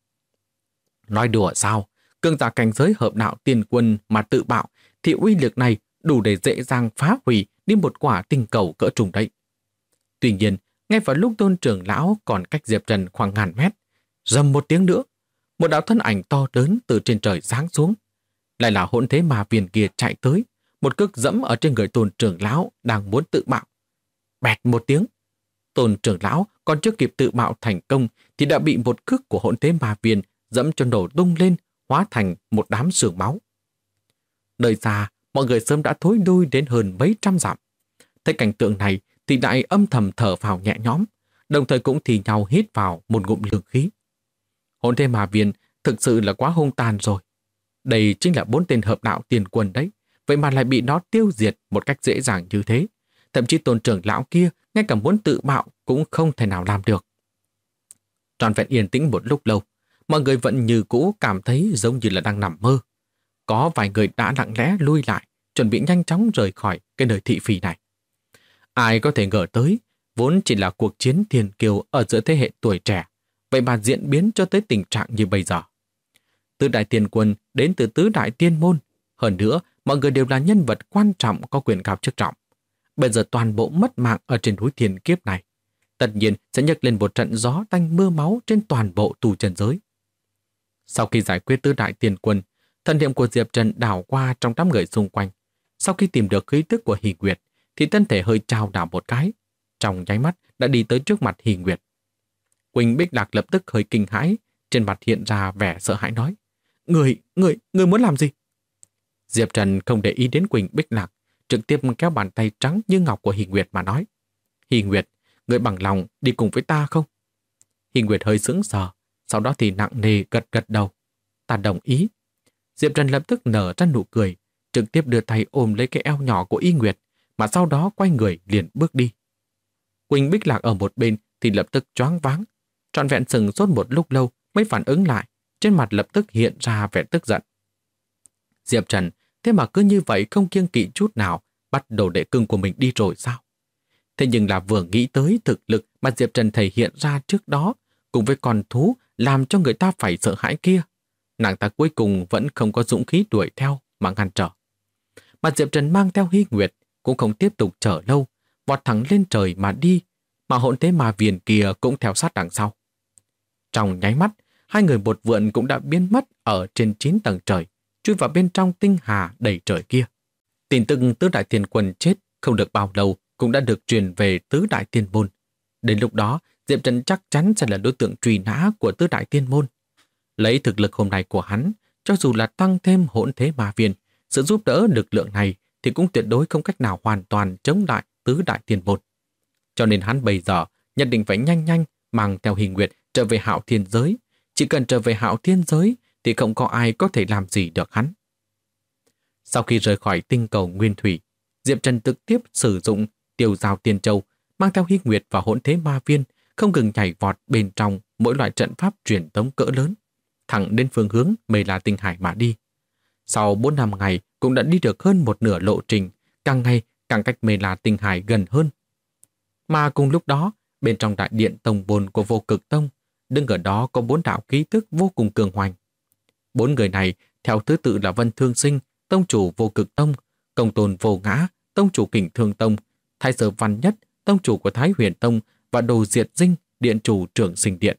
Nói đùa sao, cường giả cảnh giới hợp đạo tiền quân mà tự bạo thì uy lực này đủ để dễ dàng phá hủy đi một quả tinh cầu cỡ trùng đấy. Tuy nhiên, ngay vào lúc Tôn trưởng lão còn cách Diệp Trần khoảng ngàn mét, rầm một tiếng nữa, một đạo thân ảnh to lớn từ trên trời giáng xuống. Lại là Hỗn Thế Ma Viên kia chạy tới, một cước dẫm ở trên người Tôn trưởng lão đang muốn tự bạo. Bẹt một tiếng, Tôn trưởng lão còn chưa kịp tự bạo thành công thì đã bị một cước của Hỗn Thế Ma Viên dẫm cho nổ tung lên, hóa thành một đám sương máu. Nơi xa, mọi người sớm đã thối lui đến hơn mấy trăm dặm. Thấy cảnh tượng này thì đại âm thầm thở vào nhẹ nhõm, đồng thời cũng thì nhau hít vào một ngụm lương khí. Hỗn Thế Ma Viên thực sự là quá hung tàn rồi. Đây chính là 4 tên hợp đạo tiền quân đấy, vậy mà lại bị nó tiêu diệt một cách dễ dàng như thế. Thậm chí Tôn trưởng lão kia ngay cả muốn tự bạo cũng không thể nào làm được. Trọn vẹn yên tĩnh một lúc lâu, mọi người vẫn như cũ cảm thấy giống như là đang nằm mơ. Có vài người đã lặng lẽ lui lại, chuẩn bị nhanh chóng rời khỏi cái nơi thị phi này. Ai có thể ngờ tới, vốn chỉ là cuộc chiến thiên kiêu ở giữa thế hệ tuổi trẻ, vậy mà diễn biến cho tới tình trạng như bây giờ. Tứ đại tiên quân đến từ tứ đại tiên môn, hơn nữa mọi người đều là nhân vật quan trọng có quyền cao chức trọng. Bây giờ toàn bộ mất mạng ở trên núi thiên kiếp này, tất nhiên sẽ nhấc lên một trận gió tanh mưa máu trên toàn bộ tu chân giới. Sau khi giải quyết tứ đại tiền quân, thần niệm của Diệp Trần đảo qua trong đám người xung quanh. Sau khi tìm được khí tức của Hy Nguyệt, thì thân thể hơi trao đảo một cái, trong nháy mắt đã đi tới trước mặt Hy Nguyệt. Quỳnh Bích Lạc lập tức hơi kinh hãi, trên mặt hiện ra vẻ sợ hãi nói: Người muốn làm gì? Diệp Trần không để ý đến Quỳnh Bích Lạc, trực tiếp kéo bàn tay trắng như ngọc của Hy Nguyệt mà nói: Hy Nguyệt, người bằng lòng đi cùng với ta không? Hy Nguyệt hơi sững sờ, sau đó thì nặng nề gật gật đầu. Ta đồng ý. Diệp Trần lập tức nở ra nụ cười, trực tiếp đưa tay ôm lấy cái eo nhỏ của Y Nguyệt, mà sau đó quay người liền bước đi. Quỳnh Bích Lạc ở một bên thì lập tức choáng váng, trọn vẹn sừng sốt một lúc lâu mới phản ứng lại, trên mặt lập tức hiện ra vẻ tức giận. Diệp Trần thế mà cứ như vậy không kiêng kỵ chút nào bắt đồ đệ cưng của mình đi rồi sao? Thế nhưng là vừa nghĩ tới thực lực mà Diệp Trần thể hiện ra trước đó, cùng với con thú làm cho người ta phải sợ hãi kia, nàng ta cuối cùng vẫn không có dũng khí đuổi theo mà ngăn trở. Mà Diệp Trần mang theo Hy Nguyệt cũng không tiếp tục chờ lâu, vọt thẳng lên trời mà đi, mà hỗn thế ma viên kia cũng theo sát đằng sau. Trong nháy mắt, hai người một vượn cũng đã biến mất ở trên 9 tầng trời, chui vào bên trong tinh hà đầy trời kia. Tin tức tứ đại tiên quân chết không được bao lâu cũng đã được truyền về tứ đại tiên môn. Đến lúc đó, Diệp Trần chắc chắn sẽ là đối tượng truy nã của tứ đại tiên môn. Lấy thực lực hôm nay của hắn, cho dù là tăng thêm hỗn thế ma viên, sự giúp đỡ lực lượng này thì cũng tuyệt đối không cách nào hoàn toàn chống lại tứ đại tiên môn. Cho nên hắn bây giờ nhất định phải nhanh nhanh mang theo Hy Nguyệt trở về Hạo Thiên giới. Chỉ cần trở về Hạo Thiên giới thì không có ai có thể làm gì được hắn. Sau khi rời khỏi tinh cầu Nguyên Thủy, Diệp Trần trực tiếp sử dụng Tiêu Giao Tiên Châu, mang theo Hy Nguyệt và hỗn thế ma viên, không ngừng nhảy vọt bên trong mỗi loại trận pháp truyền tống cỡ lớn, thẳng đến phương hướng Mê La Tinh Hải mà đi. Sau 4 năm ngày cũng đã đi được hơn một nửa lộ trình, càng ngày càng cách Mê La Tinh Hải gần hơn. Mà cùng lúc đó, bên trong đại điện tông môn của Vô Cực Tông, đứng ở đó có 4 đạo khí tức vô cùng cường hoành. 4 người này theo thứ tự là Vân Thương Sinh, tông chủ Vô Cực Tông, Công Tôn Vô Ngã, tông chủ Kình Thương Tông, Thái Sở Văn Nhất, tông chủ của Thái Huyền Tông và Đồ Diệt Dinh, điện chủ Trường Sinh Điện.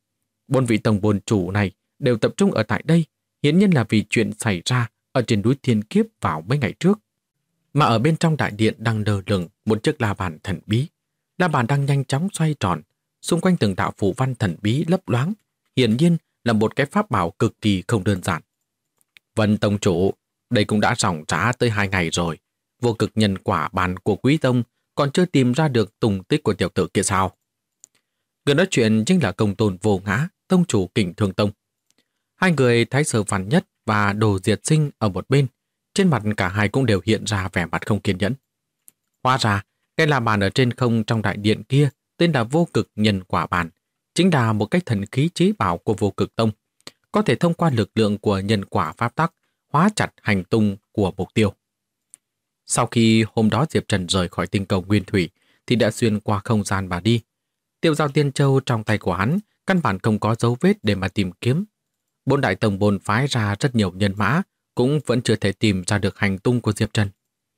4 vị tông môn chủ này đều tập trung ở tại đây, hiển nhiên là vì chuyện xảy ra ở trên núi Thiên Kiếp vào mấy ngày trước. Mà ở bên trong đại điện đang lơ lửng một chiếc la bàn thần bí. La bàn đang nhanh chóng xoay tròn, xung quanh từng đạo phù văn thần bí lấp loáng, hiển nhiên là một cái pháp bảo cực kỳ không đơn giản. Vân tông chủ, đây cũng đã ròng rã tới 2 ngày rồi. Vô cực nhân quả bàn của Quý Tông còn chưa tìm ra được tung tích của tiểu tử kia sao? Người nói chuyện chính là Công Tôn Vô Ngã, tông chủ Kình Thương Tông. Hai người Thái Sở Văn Nhất và Đồ Diệt Sinh ở một bên, trên mặt cả hai cũng đều hiện ra vẻ mặt không kiên nhẫn. Hóa ra, cái la bàn ở trên không trong đại điện kia tên là Vô Cực Nhân Quả Bàn, chính là một cái thần khí chí bảo của Vô Cực Tông, có thể thông qua lực lượng của nhân quả pháp tắc hóa chặt hành tung của mục tiêu. Sau khi hôm đó Diệp Trần rời khỏi tinh cầu Nguyên Thủy thì đã xuyên qua không gian mà đi. Tiêu Giao Tiên Châu trong tay của hắn căn bản không có dấu vết để mà tìm kiếm. 4 đại tông môn phái ra rất nhiều nhân mã cũng vẫn chưa thể tìm ra được hành tung của Diệp Trần.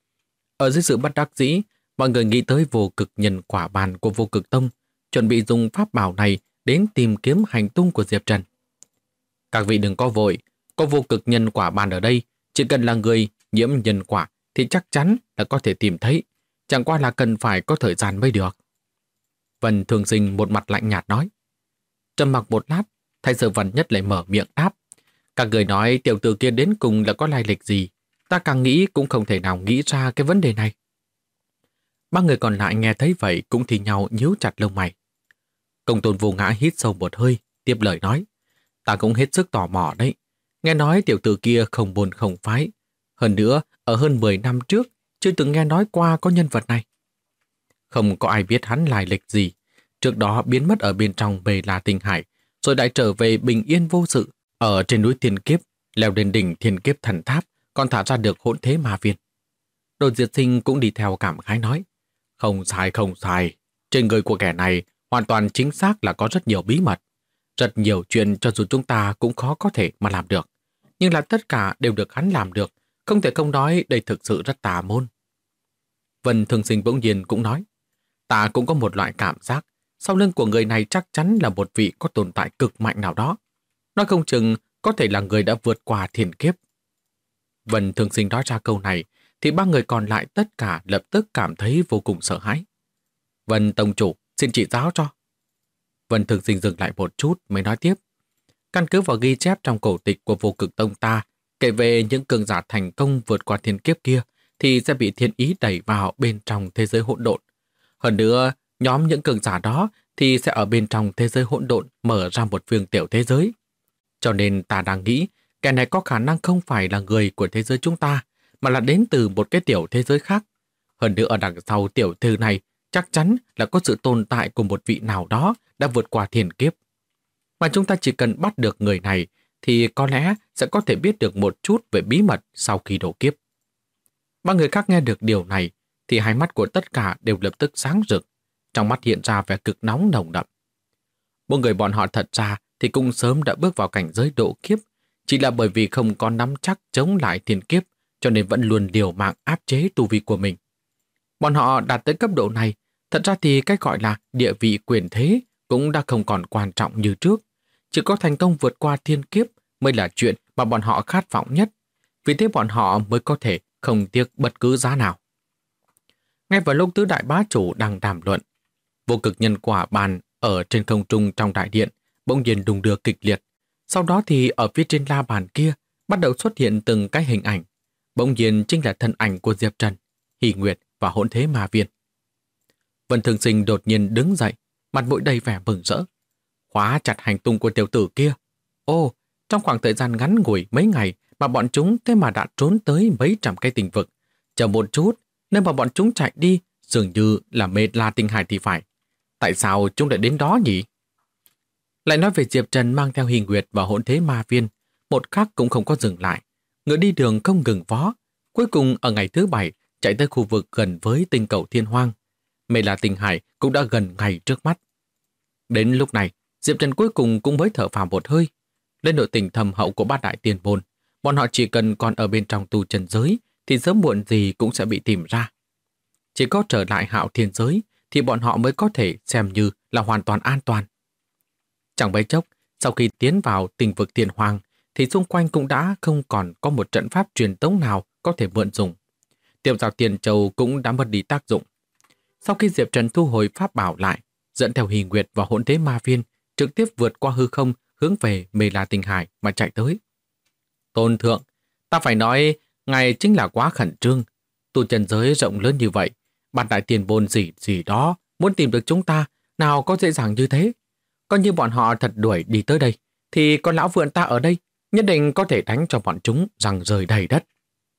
Ở dưới sự bất đắc dĩ, mọi người nghĩ tới Vô Cực Nhân Quả Bàn của Vô Cực Tông, chuẩn bị dùng pháp bảo này đến tìm kiếm hành tung của Diệp Trần. Các vị đừng có vội, có Vô Cực Nhân Quả Bàn ở đây, chỉ cần là người nhiễm nhân quả thì chắc chắn là có thể tìm thấy, chẳng qua là cần phải có thời gian mới được. Vân Thường Sinh một mặt lạnh nhạt nói. Trầm mặc một lát, Thái Sở Văn Nhất lại mở miệng đáp. Các người nói tiểu tử kia đến cùng là có lai lịch gì, ta càng nghĩ cũng không thể nào nghĩ ra cái vấn đề này. 3 người còn lại nghe thấy vậy cũng thì nhau nhíu chặt lông mày. Công Tôn Vô Ngã hít sâu một hơi, tiếp lời nói. Ta cũng hết sức tò mò đấy. Nghe nói tiểu tử kia không môn không phái. Hơn nữa, ở hơn 10 năm trước, chưa từng nghe nói qua có nhân vật này. Không có ai biết hắn lai lịch gì. Trước đó biến mất ở bên trong Mê La Tinh Hải, rồi lại trở về bình yên vô sự. Ở trên núi Thiên Kiếp, leo lên đỉnh Thiên Kiếp Thần Tháp, còn thả ra được hỗn thế ma viên. Đồ Diệt Sinh cũng đi theo cảm khái nói. Không sai, không sai. Trên người của kẻ này hoàn toàn chính xác là có rất nhiều bí mật. Rất nhiều chuyện cho dù chúng ta cũng khó có thể mà làm được. Nhưng là tất cả đều được hắn làm được, Không thể không nói đây thực sự rất tà môn. Vân Thường Sinh bỗng nhiên cũng nói, ta cũng có một loại cảm giác, sau lưng của người này chắc chắn là một vị có tồn tại cực mạnh nào đó. Nói không chừng có thể là người đã vượt qua thiên kiếp. Vân Thường Sinh nói ra câu này, thì ba người còn lại tất cả lập tức cảm thấy vô cùng sợ hãi. Vân Tông Chủ, xin chỉ giáo cho. Vân Thường Sinh dừng lại một chút mới nói tiếp. Căn cứ vào ghi chép trong cổ tịch của Vô Cực Tông ta, kể về những cường giả thành công vượt qua thiên kiếp kia, thì sẽ bị thiên ý đẩy vào bên trong thế giới hỗn độn. Hơn nữa, nhóm những cường giả đó thì sẽ ở bên trong thế giới hỗn độn mở ra một phương tiểu thế giới. Cho nên ta đang nghĩ, kẻ này có khả năng không phải là người của thế giới chúng ta, mà là đến từ một cái tiểu thế giới khác. Hơn nữa ở đằng sau tiểu thư này, chắc chắn là có sự tồn tại của một vị nào đó đã vượt qua thiên kiếp. Mà chúng ta chỉ cần bắt được người này, thì có lẽ sẽ có thể biết được một chút về bí mật sau khi độ kiếp. Ba người khác nghe được điều này, thì hai mắt của tất cả đều lập tức sáng rực, trong mắt hiện ra vẻ cực nóng nồng đậm. Bốn người bọn họ thật ra thì cũng sớm đã bước vào cảnh giới độ kiếp, chỉ là bởi vì không có nắm chắc chống lại thiên kiếp, cho nên vẫn luôn liều mạng áp chế tu vi của mình. Bọn họ đạt tới cấp độ này, thật ra thì cách gọi là địa vị quyền thế cũng đã không còn quan trọng như trước. Chỉ có thành công vượt qua thiên kiếp mới là chuyện mà bọn họ khát vọng nhất. Vì thế bọn họ mới có thể không tiếc bất cứ giá nào. Ngay vào lúc tứ đại bá chủ đang đàm luận, vô cực nhân quả bàn ở trên không trung trong đại điện bỗng nhiên đung đưa kịch liệt. Sau đó thì ở phía trên la bàn kia bắt đầu xuất hiện từng cái hình ảnh. Bỗng nhiên chính là thân ảnh của Diệp Trần, Hỷ Nguyệt và Hỗn Thế Ma Viên. Vân Thường Sinh đột nhiên đứng dậy, mặt mũi đầy vẻ mừng rỡ. Khóa chặt hành tung của tiểu tử kia. Ô, trong khoảng thời gian ngắn ngủi mấy ngày mà bọn chúng thế mà đã trốn tới mấy trăm cái tinh vực. Chờ một chút, nơi mà bọn chúng chạy đi dường như là Mê La Tinh Hải thì phải. Tại sao chúng lại đến đó nhỉ? Lại nói về Diệp Trần mang theo Hỷ Nguyệt và Hỗn Thế Ma Viên, một khắc cũng không có dừng lại. Người đi đường không ngừng vó. Cuối cùng ở ngày thứ 7 chạy tới khu vực gần với tinh cầu Thiên Hoang. Mê La Tinh Hải cũng đã gần ngay trước mắt. Đến lúc này, Diệp Trần cuối cùng cũng mới thở phào một hơi. Lên nội tình thầm hậu của bát đại tiền môn, bọn họ chỉ cần còn ở bên trong tu chân giới thì sớm muộn gì cũng sẽ bị tìm ra. Chỉ có trở lại Hạo Thiên giới thì bọn họ mới có thể xem như là hoàn toàn an toàn. Chẳng mấy chốc, sau khi tiến vào tinh vực Thiên Hoang thì xung quanh cũng đã không còn có một trận pháp truyền tống nào có thể mượn dùng. Tiêu Giao Tiền Châu cũng đã mất đi tác dụng. Sau khi Diệp Trần thu hồi pháp bảo lại, dẫn theo Hỷ Nguyệt và Hỗn Thế Ma Viên trực tiếp vượt qua hư không hướng về Mê La Tinh Hải mà chạy tới. Tôn thượng, ta phải nói ngài chính là quá khẩn trương. Tu chân giới rộng lớn như vậy, bát đại tiền bôn gì đó muốn tìm được chúng ta nào có dễ dàng như thế. Coi như bọn họ thật đuổi đi tới đây, thì con lão vượn ta ở đây nhất định có thể đánh cho bọn chúng răng rời đầy đất.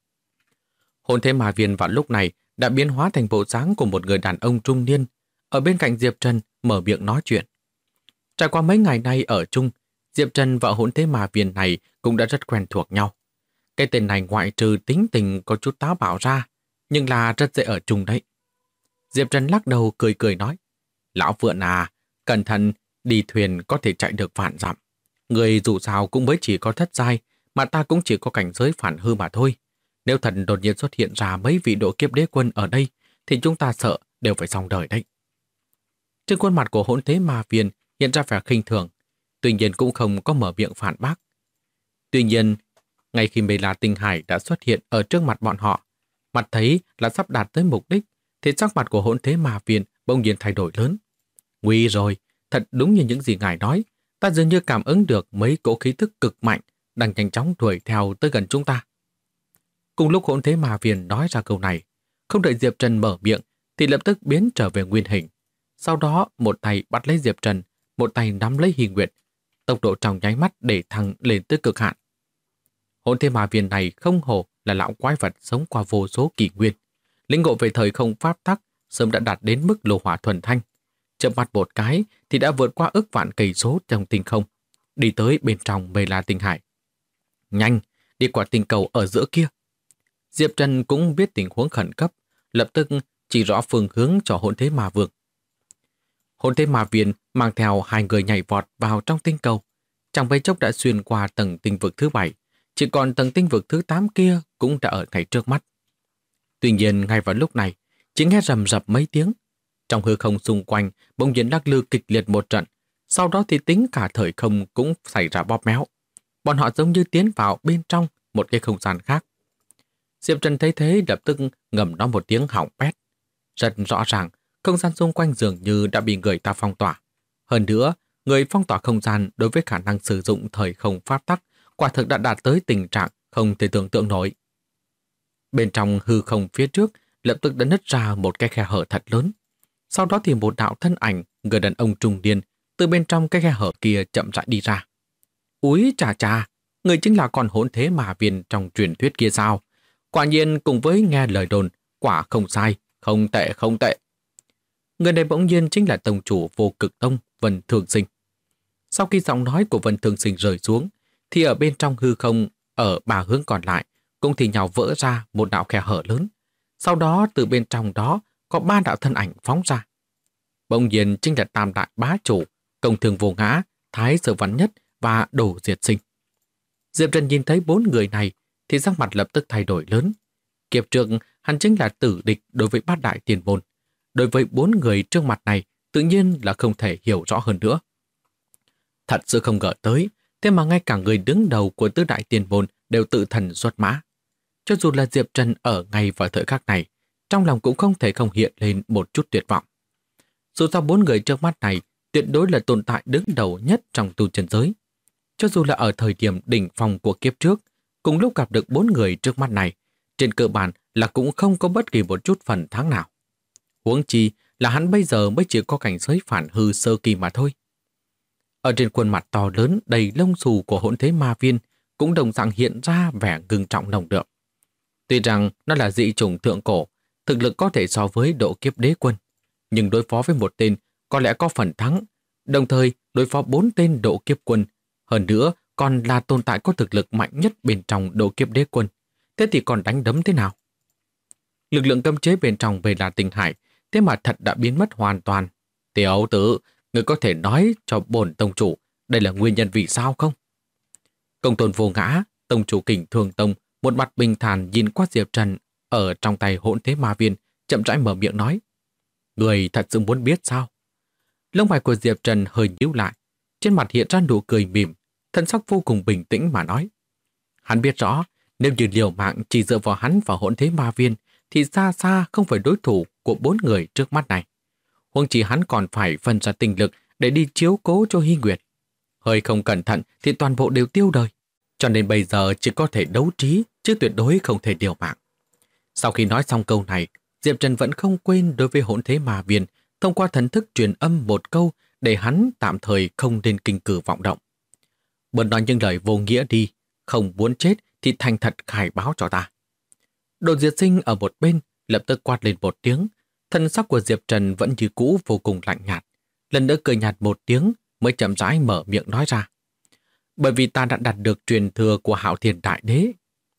Hỗn Thế Ma Viên vào lúc này đã biến hóa thành bộ dáng của một người đàn ông trung niên, ở bên cạnh Diệp Trần mở miệng nói chuyện. Trải qua mấy ngày nay ở chung, Diệp Trần và Hỗn Thế Ma Viên này cũng đã rất quen thuộc nhau. Cái tên này ngoại trừ tính tình có chút táo bạo ra, nhưng là rất dễ ở chung đấy. Diệp Trần lắc đầu cười cười nói, lão vượn à, cẩn thận, đi thuyền có thể chạy được vạn dặm. Người dù sao cũng mới chỉ có thất giai, mà ta cũng chỉ có cảnh giới phản hư mà thôi. Nếu thần đột nhiên xuất hiện ra mấy vị độ kiếp đế quân ở đây, thì chúng ta sợ đều phải xong đời đấy. Trên khuôn mặt của Hỗn Thế Ma Viên hiện ra vẻ khinh thường, tuy nhiên cũng không có mở miệng phản bác. Tuy nhiên, ngay khi Mê La Tinh Hải đã xuất hiện ở trước mặt bọn họ, mặt thấy là sắp đạt tới mục đích, thì sắc mặt của Hỗn Thế Ma Viên bỗng nhiên thay đổi lớn. Nguy rồi, thật đúng như những gì ngài nói, ta dường như cảm ứng được mấy cỗ khí tức cực mạnh đang nhanh chóng đuổi theo tới gần chúng ta. Cùng lúc Hỗn Thế Ma Viên nói ra câu này, không đợi Diệp Trần mở miệng thì lập tức biến trở về nguyên hình. Sau đó một tay bắt lấy Diệp Trần, một tay nắm lấy Hỷ Nguyệt, tốc độ trong nháy mắt để thăng lên tới cực hạn. Hỗn Thế Ma Viên này không hổ là lão quái vật sống qua vô số kỷ nguyên, lĩnh ngộ về thời không pháp tắc sớm đã đạt đến mức lô hỏa thuần thanh. Chợp mắt một cái thì đã vượt qua ức vạn cây số trong tinh không, đi tới bên trong Mê La Tinh Hải. Nhanh, đi qua tinh cầu ở giữa kia. Diệp Trần cũng biết tình huống khẩn cấp, lập tức chỉ rõ phương hướng cho Hỗn Thế Ma Vương. Hỗn Thế Ma Viên mang theo hai người nhảy vọt vào trong tinh cầu, chẳng mấy chốc đã xuyên qua tầng tinh vực thứ 7, chỉ còn tầng tinh vực thứ 8 kia cũng đã ở ngay trước mắt. Tuy nhiên ngay vào lúc này, chỉ nghe rầm rập mấy tiếng. Trong hư không xung quanh bỗng nhiên lắc lư kịch liệt một trận, sau đó thì tính cả thời không cũng xảy ra bóp méo. Bọn họ giống như tiến vào bên trong một cái không gian khác. Diệp Trần thấy thế lập tức ngầm nói một tiếng hỏng bét. Rất rõ ràng, không gian xung quanh dường như đã bị người ta phong tỏa. Hơn nữa, người phong tỏa không gian đối với khả năng sử dụng thời không pháp tắc quả thực đã đạt tới tình trạng không thể tưởng tượng nổi. Bên trong hư không phía trước lập tức đã nứt ra một cái khe hở thật lớn. Sau đó thì một đạo thân ảnh người đàn ông trung niên từ bên trong cái khe hở kia chậm rãi đi ra. Úi chà chà, người chính là con hỗn thế mà viên trong truyền thuyết kia sao? Quả nhiên cùng với nghe lời đồn, quả không sai, không tệ không tệ. Người này bỗng nhiên chính là tông chủ Vô Cực Tông Vân Thường Sinh. Sau khi giọng nói của Vân Thường Sinh rơi xuống, thì ở bên trong hư không, ở ba hướng còn lại, cũng thì nhào vỡ ra một đạo khe hở lớn. Sau đó từ bên trong đó có 3 đạo thân ảnh phóng ra. Bỗng nhiên chính là Tam Đại Bá Chủ, Công Thường Vô Ngã, Thái Sở Văn Nhất và Đồ Diệt Sinh. Diệp Trần nhìn thấy 4 người này thì sắc mặt lập tức thay đổi lớn. Kiếp trước hắn chính là tử địch đối với 8 đại tiền môn. Đối với 4 người trước mặt này tự nhiên là không thể hiểu rõ hơn nữa. Thật sự không ngờ tới, thế mà ngay cả người đứng đầu của 4 đại tiền môn đều tự thần xuất mã. Cho dù là Diệp Trần ở ngay vào thời khắc này, trong lòng cũng không thể không hiện lên một chút tuyệt vọng. Dù sao 4 người trước mắt này tuyệt đối là tồn tại đứng đầu nhất trong tu chân giới. Cho dù là ở thời điểm đỉnh phong của kiếp trước, cùng lúc gặp được 4 người trước mắt này, trên cơ bản là cũng không có bất kỳ một chút phần thắng nào. Huống chi là hắn bây giờ mới chỉ có cảnh giới phản hư sơ kỳ mà thôi. Ở trên khuôn mặt to lớn đầy lông xù của hỗn thế ma viên cũng đồng dạng hiện ra vẻ ngưng trọng nồng đượm. Tuy rằng nó là dị chủng thượng cổ, thực lực có thể so với độ kiếp đế quân, nhưng đối phó với một tên có lẽ có phần thắng, đồng thời đối phó 4 tên độ kiếp quân, hơn nữa còn là tồn tại có thực lực mạnh nhất bên trong độ kiếp đế quân. Thế thì còn đánh đấm thế nào? Lực lượng cấm chế bên trong về là Tinh Hải, thế mà thật đã biến mất hoàn toàn. Tiểu tử, người có thể nói cho bổn tông chủ đây là nguyên nhân vì sao không? Công Tôn Vô Ngã, tông chủ Kình Thường Tông, một mặt bình thản nhìn qua Diệp Trần ở trong tay hỗn thế ma viên, chậm rãi mở miệng nói. Người thật sự muốn biết sao? Lông mày của Diệp Trần hơi nhíu lại, trên mặt hiện ra nụ cười mỉm, thân sắc vô cùng bình tĩnh mà nói. Hắn biết rõ, nếu như liều mạng chỉ dựa vào hắn và hỗn thế ma viên, thì xa xa không phải đối thủ của 4 người trước mắt này. Huống chi hắn còn phải phân ra tinh lực để đi chiếu cố cho Hy Nguyệt. Hơi không cẩn thận thì toàn bộ đều tiêu đời. Cho nên bây giờ chỉ có thể đấu trí, chứ tuyệt đối không thể liều mạng. Sau khi nói xong câu này, Diệp Trần vẫn không quên đối với hỗn thế ma viên thông qua thần thức truyền âm một câu để hắn tạm thời không nên kinh cử vọng động. Bớt nói những lời vô nghĩa đi, không muốn chết thì thành thật khai báo cho ta. Đồ Diệt Sinh ở một bên lập tức quát lên một tiếng, thân sắc của Diệp Trần vẫn như cũ vô cùng lạnh nhạt. Lần nữa cười nhạt một tiếng mới chậm rãi mở miệng nói ra. Bởi vì ta đã đạt được truyền thừa của Hạo Thiên Đại Đế.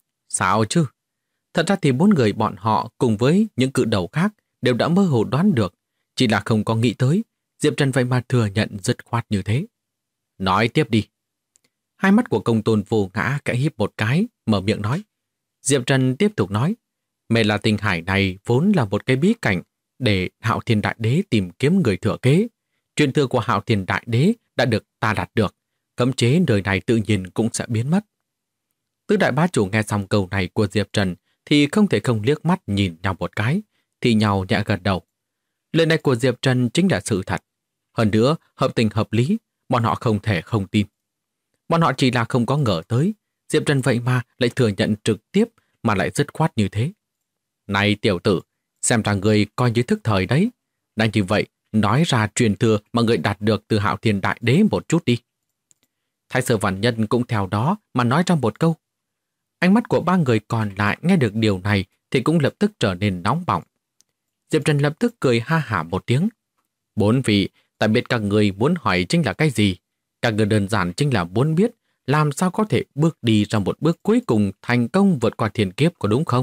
Sao chứ? Thật ra thì 4 người bọn họ cùng với những cự đầu khác đều đã mơ hồ đoán được, chỉ là không có nghĩ tới Diệp Trần vậy mà thừa nhận dứt khoát như thế. Nói tiếp đi. Hai mắt của Công Tôn Vô Ngã kẽ híp một cái, mở miệng nói. Diệp Trần tiếp tục nói, Mê La Tinh Hải này vốn là một cái bí cảnh để Hạo Thiên Đại Đế tìm kiếm người thừa kế. Truyền thừa của Hạo Thiên Đại Đế đã được ta đạt được, cấm chế đời này tự nhiên cũng sẽ biến mất. Tứ đại bá chủ nghe xong câu này của Diệp Trần thì không thể không liếc mắt nhìn nhau một cái, thì nhau nhẹ gật đầu. Lời này của Diệp Trần chính là sự thật. Hơn nữa, hợp tình hợp lý, bọn họ không thể không tin. Bọn họ chỉ là không có ngờ tới, Diệp Trần vậy mà lại thừa nhận trực tiếp mà lại dứt khoát như thế. Này tiểu tử, xem ra người coi như thức thời đấy. Đang như vậy, nói ra truyền thừa mà người đạt được từ Hạo Thiên Đại Đế một chút đi. Thái Sở Văn Nhân cũng theo đó mà nói ra một câu. Ánh mắt của 3 người còn lại nghe được điều này thì cũng lập tức trở nên nóng bỏng. Diệp Trần lập tức cười ha hả một tiếng. 4 vị, ta biết các người muốn hỏi chính là cái gì. Các người đơn giản chính là muốn biết làm sao có thể bước đi ra một bước cuối cùng thành công vượt qua thiên kiếp, có đúng không?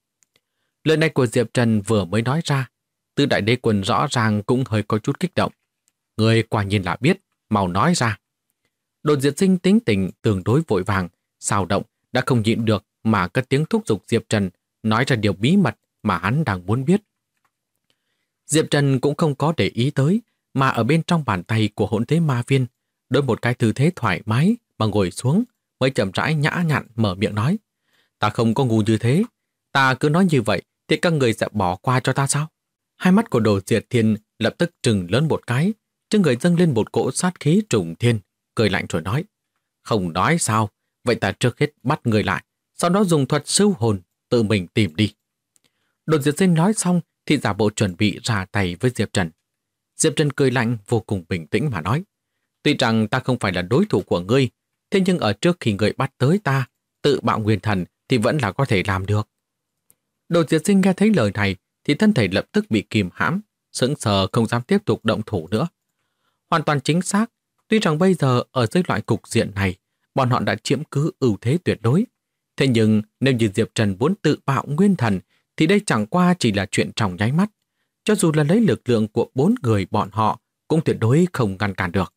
Lời này của Diệp Trần vừa mới nói ra, Tứ Đại Đế Quân rõ ràng cũng hơi có chút kích động. Người quả nhiên là biết, mau nói ra. Đồ Diệt Sinh tính tình tương đối vội vàng, xào động đã không nhịn được mà cất tiếng thúc giục Diệp Trần nói ra điều bí mật mà hắn đang muốn biết. Diệp Trần cũng không có để ý tới, mà ở bên trong bàn tay của hỗn thế ma viên, đối một cái tư thế thoải mái mà ngồi xuống, mới chậm rãi nhã nhặn mở miệng nói. Ta không có ngu như thế, ta cứ nói như vậy thì các người sẽ bỏ qua cho ta sao? Hai mắt của Đồ Diệt Thiên lập tức trừng lớn một cái, trên người dâng lên một cỗ sát khí trùng thiên, cười lạnh rồi nói. Không nói sao, vậy ta trước hết bắt người lại, sau đó dùng thuật siêu hồn, tự mình tìm đi. Đồ Diệt Sinh nói xong thì giả bộ chuẩn bị ra tay với Diệp Trần. Diệp Trần cười lạnh vô cùng bình tĩnh mà nói. Tuy rằng ta không phải là đối thủ của ngươi, thế nhưng ở trước khi ngươi bắt tới ta, tự bạo nguyên thần thì vẫn là có thể làm được. Đồ Diệt Sinh nghe thấy lời này thì thân thể lập tức bị kìm hãm, sững sờ không dám tiếp tục động thủ nữa. Hoàn toàn chính xác, tuy rằng bây giờ ở dưới loại cục diện này, bọn họ đã chiếm cứ ưu thế tuyệt đối. Thế nhưng nếu như Diệp Trần muốn tự bạo nguyên thần thì đây chẳng qua chỉ là chuyện trong nháy mắt. Cho dù là lấy lực lượng của 4 người bọn họ cũng tuyệt đối không ngăn cản được.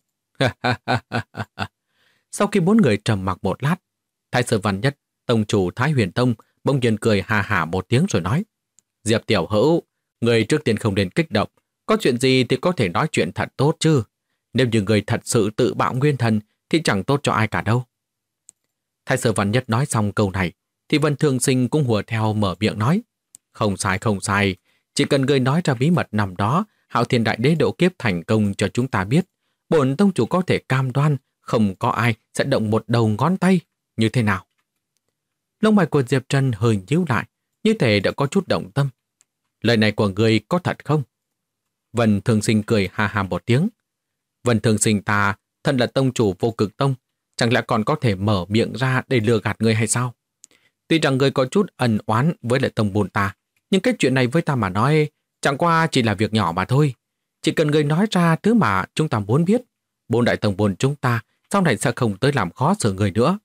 Sau khi 4 người trầm mặc một lát, Thái Sư Văn Nhất, tông chủ Thái Huyền Tông bỗng nhiên cười hà hả một tiếng rồi nói. Diệp Tiểu Hữu, người trước tiên không nên kích động. Có chuyện gì thì có thể nói chuyện thật tốt chứ. Nếu như người thật sự tự bạo nguyên thần thì chẳng tốt cho ai cả đâu. Thái Sư Văn Nhất nói xong câu này thì Vân Thường Sinh cũng hùa theo mở miệng nói. Không sai, không sai. Chỉ cần người nói ra bí mật năm đó, Hạo Thiên Đại Đế độ kiếp thành công cho chúng ta biết, bổn tông chủ có thể cam đoan không có ai sẽ động một đầu ngón tay. Như thế nào? Lông mày của Diệp Trần hơi nhíu lại, như thể đã có chút động tâm. Lời này của người có thật không? Vân Thường Sinh cười ha ha một tiếng. Vân Thường Sinh ta thân là tông chủ Vô Cực Tông, chẳng lẽ còn có thể mở miệng ra để lừa gạt người hay sao? Tuy rằng người có chút ân oán với lại tông môn ta, nhưng cái chuyện này với ta mà nói chẳng qua chỉ là việc nhỏ mà thôi. Chỉ cần người nói ra thứ mà chúng ta muốn biết, 4 đại tông môn chúng ta sau này sẽ không tới làm khó xử người nữa.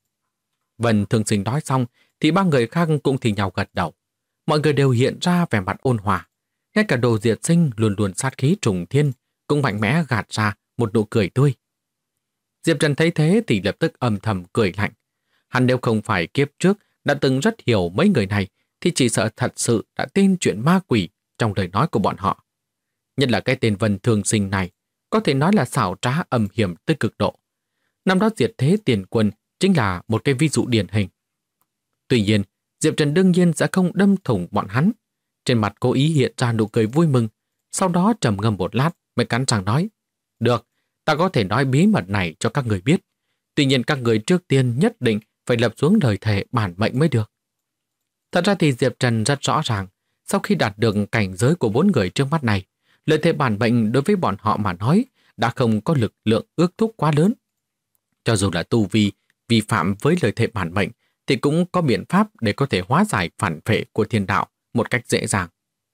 Vân Thường Sinh nói xong thì 3 người khác cũng thì nhau gật đầu. Mọi người đều hiện ra vẻ mặt ôn hòa. Ngay cả Đồ Diệt Sinh luôn luôn sát khí trùng thiên cũng mạnh mẽ gạt ra một nụ cười tươi. Diệp Trần thấy thế thì lập tức âm thầm cười lạnh. Hắn nếu không phải kiếp trước đã từng rất hiểu mấy người này thì chỉ sợ thật sự đã tin chuyện ma quỷ trong lời nói của bọn họ. Nhất là cái tên Vân Thường Sinh này có thể nói là xảo trá âm hiểm tới cực độ. Năm đó diệt thế tiền quân chính là một cái ví dụ điển hình. Tuy nhiên, Diệp Trần đương nhiên sẽ không đâm thủng bọn hắn. Trên mặt cố ý hiện ra nụ cười vui mừng, sau đó trầm ngâm một lát mới cắn răng nói. Được, ta có thể nói bí mật này cho các người biết. Tuy nhiên các người trước tiên nhất định phải lập xuống lời thề bản mệnh mới được. Thật ra thì Diệp Trần rất rõ ràng, sau khi đạt được cảnh giới của 4 người trước mắt này, lời thề bản mệnh đối với bọn họ mà nói đã không có lực lượng ước thúc quá lớn. Cho dù là tu vi vi phạm với lời thề bản mệnh thì cũng có biện pháp để có thể hóa giải phản phệ của thiên đạo một cách dễ dàng.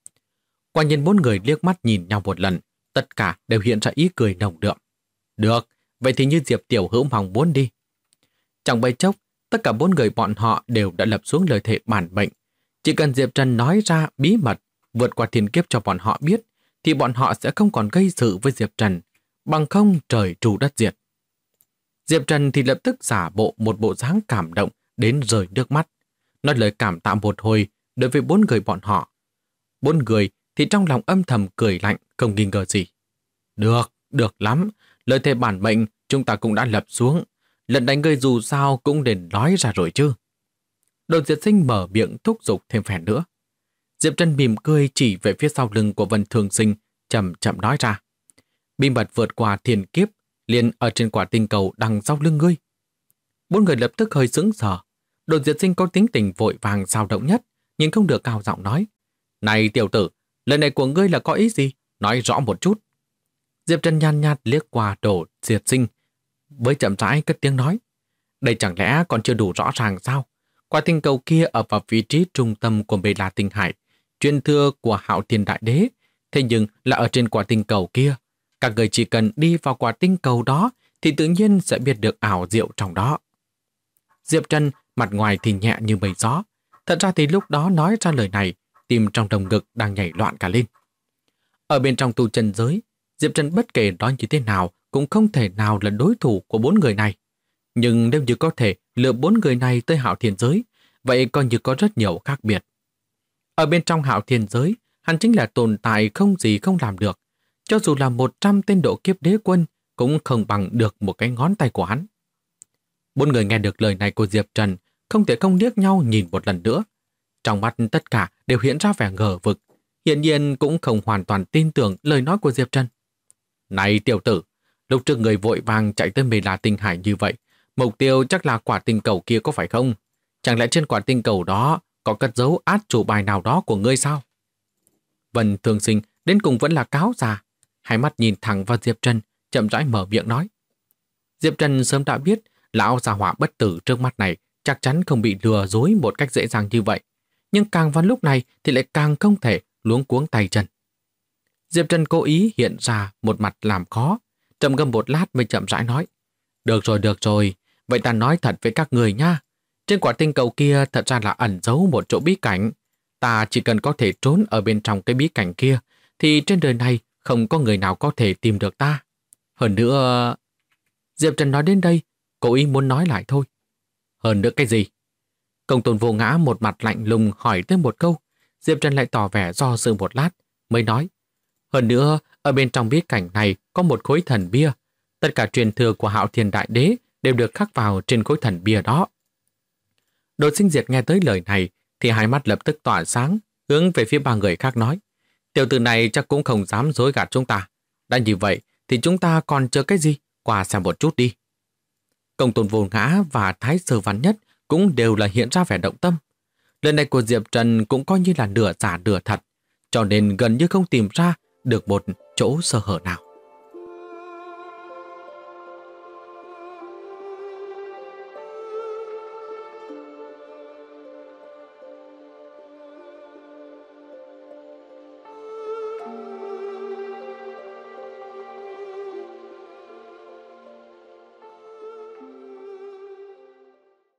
Quả nhiên 4 người liếc mắt nhìn nhau một lần, tất cả đều hiện ra ý cười nồng đượm. Được, vậy thì như Diệp Tiểu Hữu mong muốn đi. Trong bấy chốc, tất cả 4 người bọn họ đều đã lập xuống lời thề bản mệnh. Chỉ cần Diệp Trần nói ra bí mật vượt qua thiên kiếp cho bọn họ biết, thì bọn họ sẽ không còn gây sự với Diệp Trần, bằng không trời tru đất diệt. Diệp Trần thì lập tức giả bộ một bộ dáng cảm động đến rơi nước mắt, nói lời cảm tạ một hồi đối với 4 người bọn họ. 4 người thì trong lòng âm thầm cười lạnh, không nghi ngờ gì. Được lắm, lời thề bản mệnh chúng ta cũng đã lập xuống, lần đánh ngươi dù sao cũng nên nói ra rồi chứ. Đồ Diệt Sinh mở miệng thúc giục thêm phen nữa. Diệp Trần mỉm cười chỉ về phía sau lưng của Vân Thường Sinh, chậm chậm nói ra. Bí mật vượt qua thiên kiếp liền ở trên quả tinh cầu đằng sau lưng ngươi. 4 người lập tức hơi sững sờ. Đồ Diệt Sinh có tính tình vội vàng xao động nhất, nhưng không được cao giọng nói. Này tiểu tử, lời này của ngươi là có ý gì? Nói rõ một chút. Diệp Trần nhàn nhạt liếc qua Đồ Diệt Sinh, với chậm rãi cất tiếng nói. Đây chẳng lẽ còn chưa đủ rõ ràng sao? Quả tinh cầu kia ở vào vị trí trung tâm của Bê La Tinh Hải, truyền thừa của Hạo Thiên Đại Đế. Thế nhưng là ở trên quả tinh cầu kia, các người chỉ cần đi vào quả tinh cầu đó thì tự nhiên sẽ biết được ảo diệu trong đó. Diệp Trần mặt ngoài thì nhẹ như mây gió. Thật ra thì lúc đó nói ra lời này, tim trong lồng ngực đang nhảy loạn cả lên. Ở bên trong tu chân giới, Diệp Trần bất kể nói như thế nào cũng không thể nào là đối thủ của 4 người này. Nhưng nếu như có thể lừa 4 người này tới Hạo Thiên Giới, vậy coi như có rất nhiều khác biệt. Ở bên trong Hạo Thiên Giới, hắn chính là tồn tại không gì không làm được. Cho dù là 100 tên độ kiếp đế quân cũng không bằng được một cái ngón tay của hắn. 4 người nghe được lời này của Diệp Trần không thể không liếc nhau nhìn một lần nữa. Trong mắt tất cả đều hiện ra vẻ ngờ vực, hiển nhiên cũng không hoàn toàn tin tưởng lời nói của Diệp Trần. Này tiểu tử, lúc trước người vội vàng chạy tới Mê La Tinh Hải như vậy, mục tiêu chắc là quả tinh cầu kia có phải không? Chẳng lẽ trên quả tinh cầu đó có cất giấu át chủ bài nào đó của ngươi sao? Vân Thường Sinh đến cùng vẫn là cáo già, hai mắt nhìn thẳng vào Diệp Trần, chậm rãi mở miệng nói. Diệp Trần sớm đã biết lão già hỏa bất tử trước mắt này chắc chắn không bị lừa dối một cách dễ dàng như vậy, nhưng càng vào lúc này thì lại càng không thể luống cuống tay chân. Diệp Trần cố ý hiện ra một mặt làm khó, trầm ngâm một lát mới chậm rãi nói. Được rồi, vậy ta nói thật với các người nha. Trên quả tinh cầu kia thật ra là ẩn giấu một chỗ bí cảnh. Ta chỉ cần có thể trốn ở bên trong cái bí cảnh kia, thì trên đời này không có người nào có thể tìm được ta. Hơn nữa... Diệp Trần nói đến đây, cố ý muốn nói lại thôi. Hơn nữa cái gì? Công Tôn Vô Ngã một mặt lạnh lùng hỏi thêm một câu. Diệp Trần lại tỏ vẻ do dự một lát, mới nói. Hơn nữa, ở bên trong bí cảnh này có một khối thần bia. Tất cả truyền thừa của Hạo Thiên Đại Đế đều được khắc vào trên khối thần bia đó. Đỗ Sinh Diệt nghe tới lời này thì hai mắt lập tức tỏa sáng, hướng về phía ba người khác nói. Tiểu tử này chắc cũng không dám dối gạt chúng ta. Đã như vậy thì chúng ta còn chờ cái gì? Qua xem một chút đi. Công Tôn Vô Ngã và Thái Sơ Văn Nhất cũng đều là hiện ra vẻ động tâm. Lần này của Diệp Trần cũng coi như là nửa giả nửa thật, cho nên gần như không tìm ra được một chỗ sơ hở nào.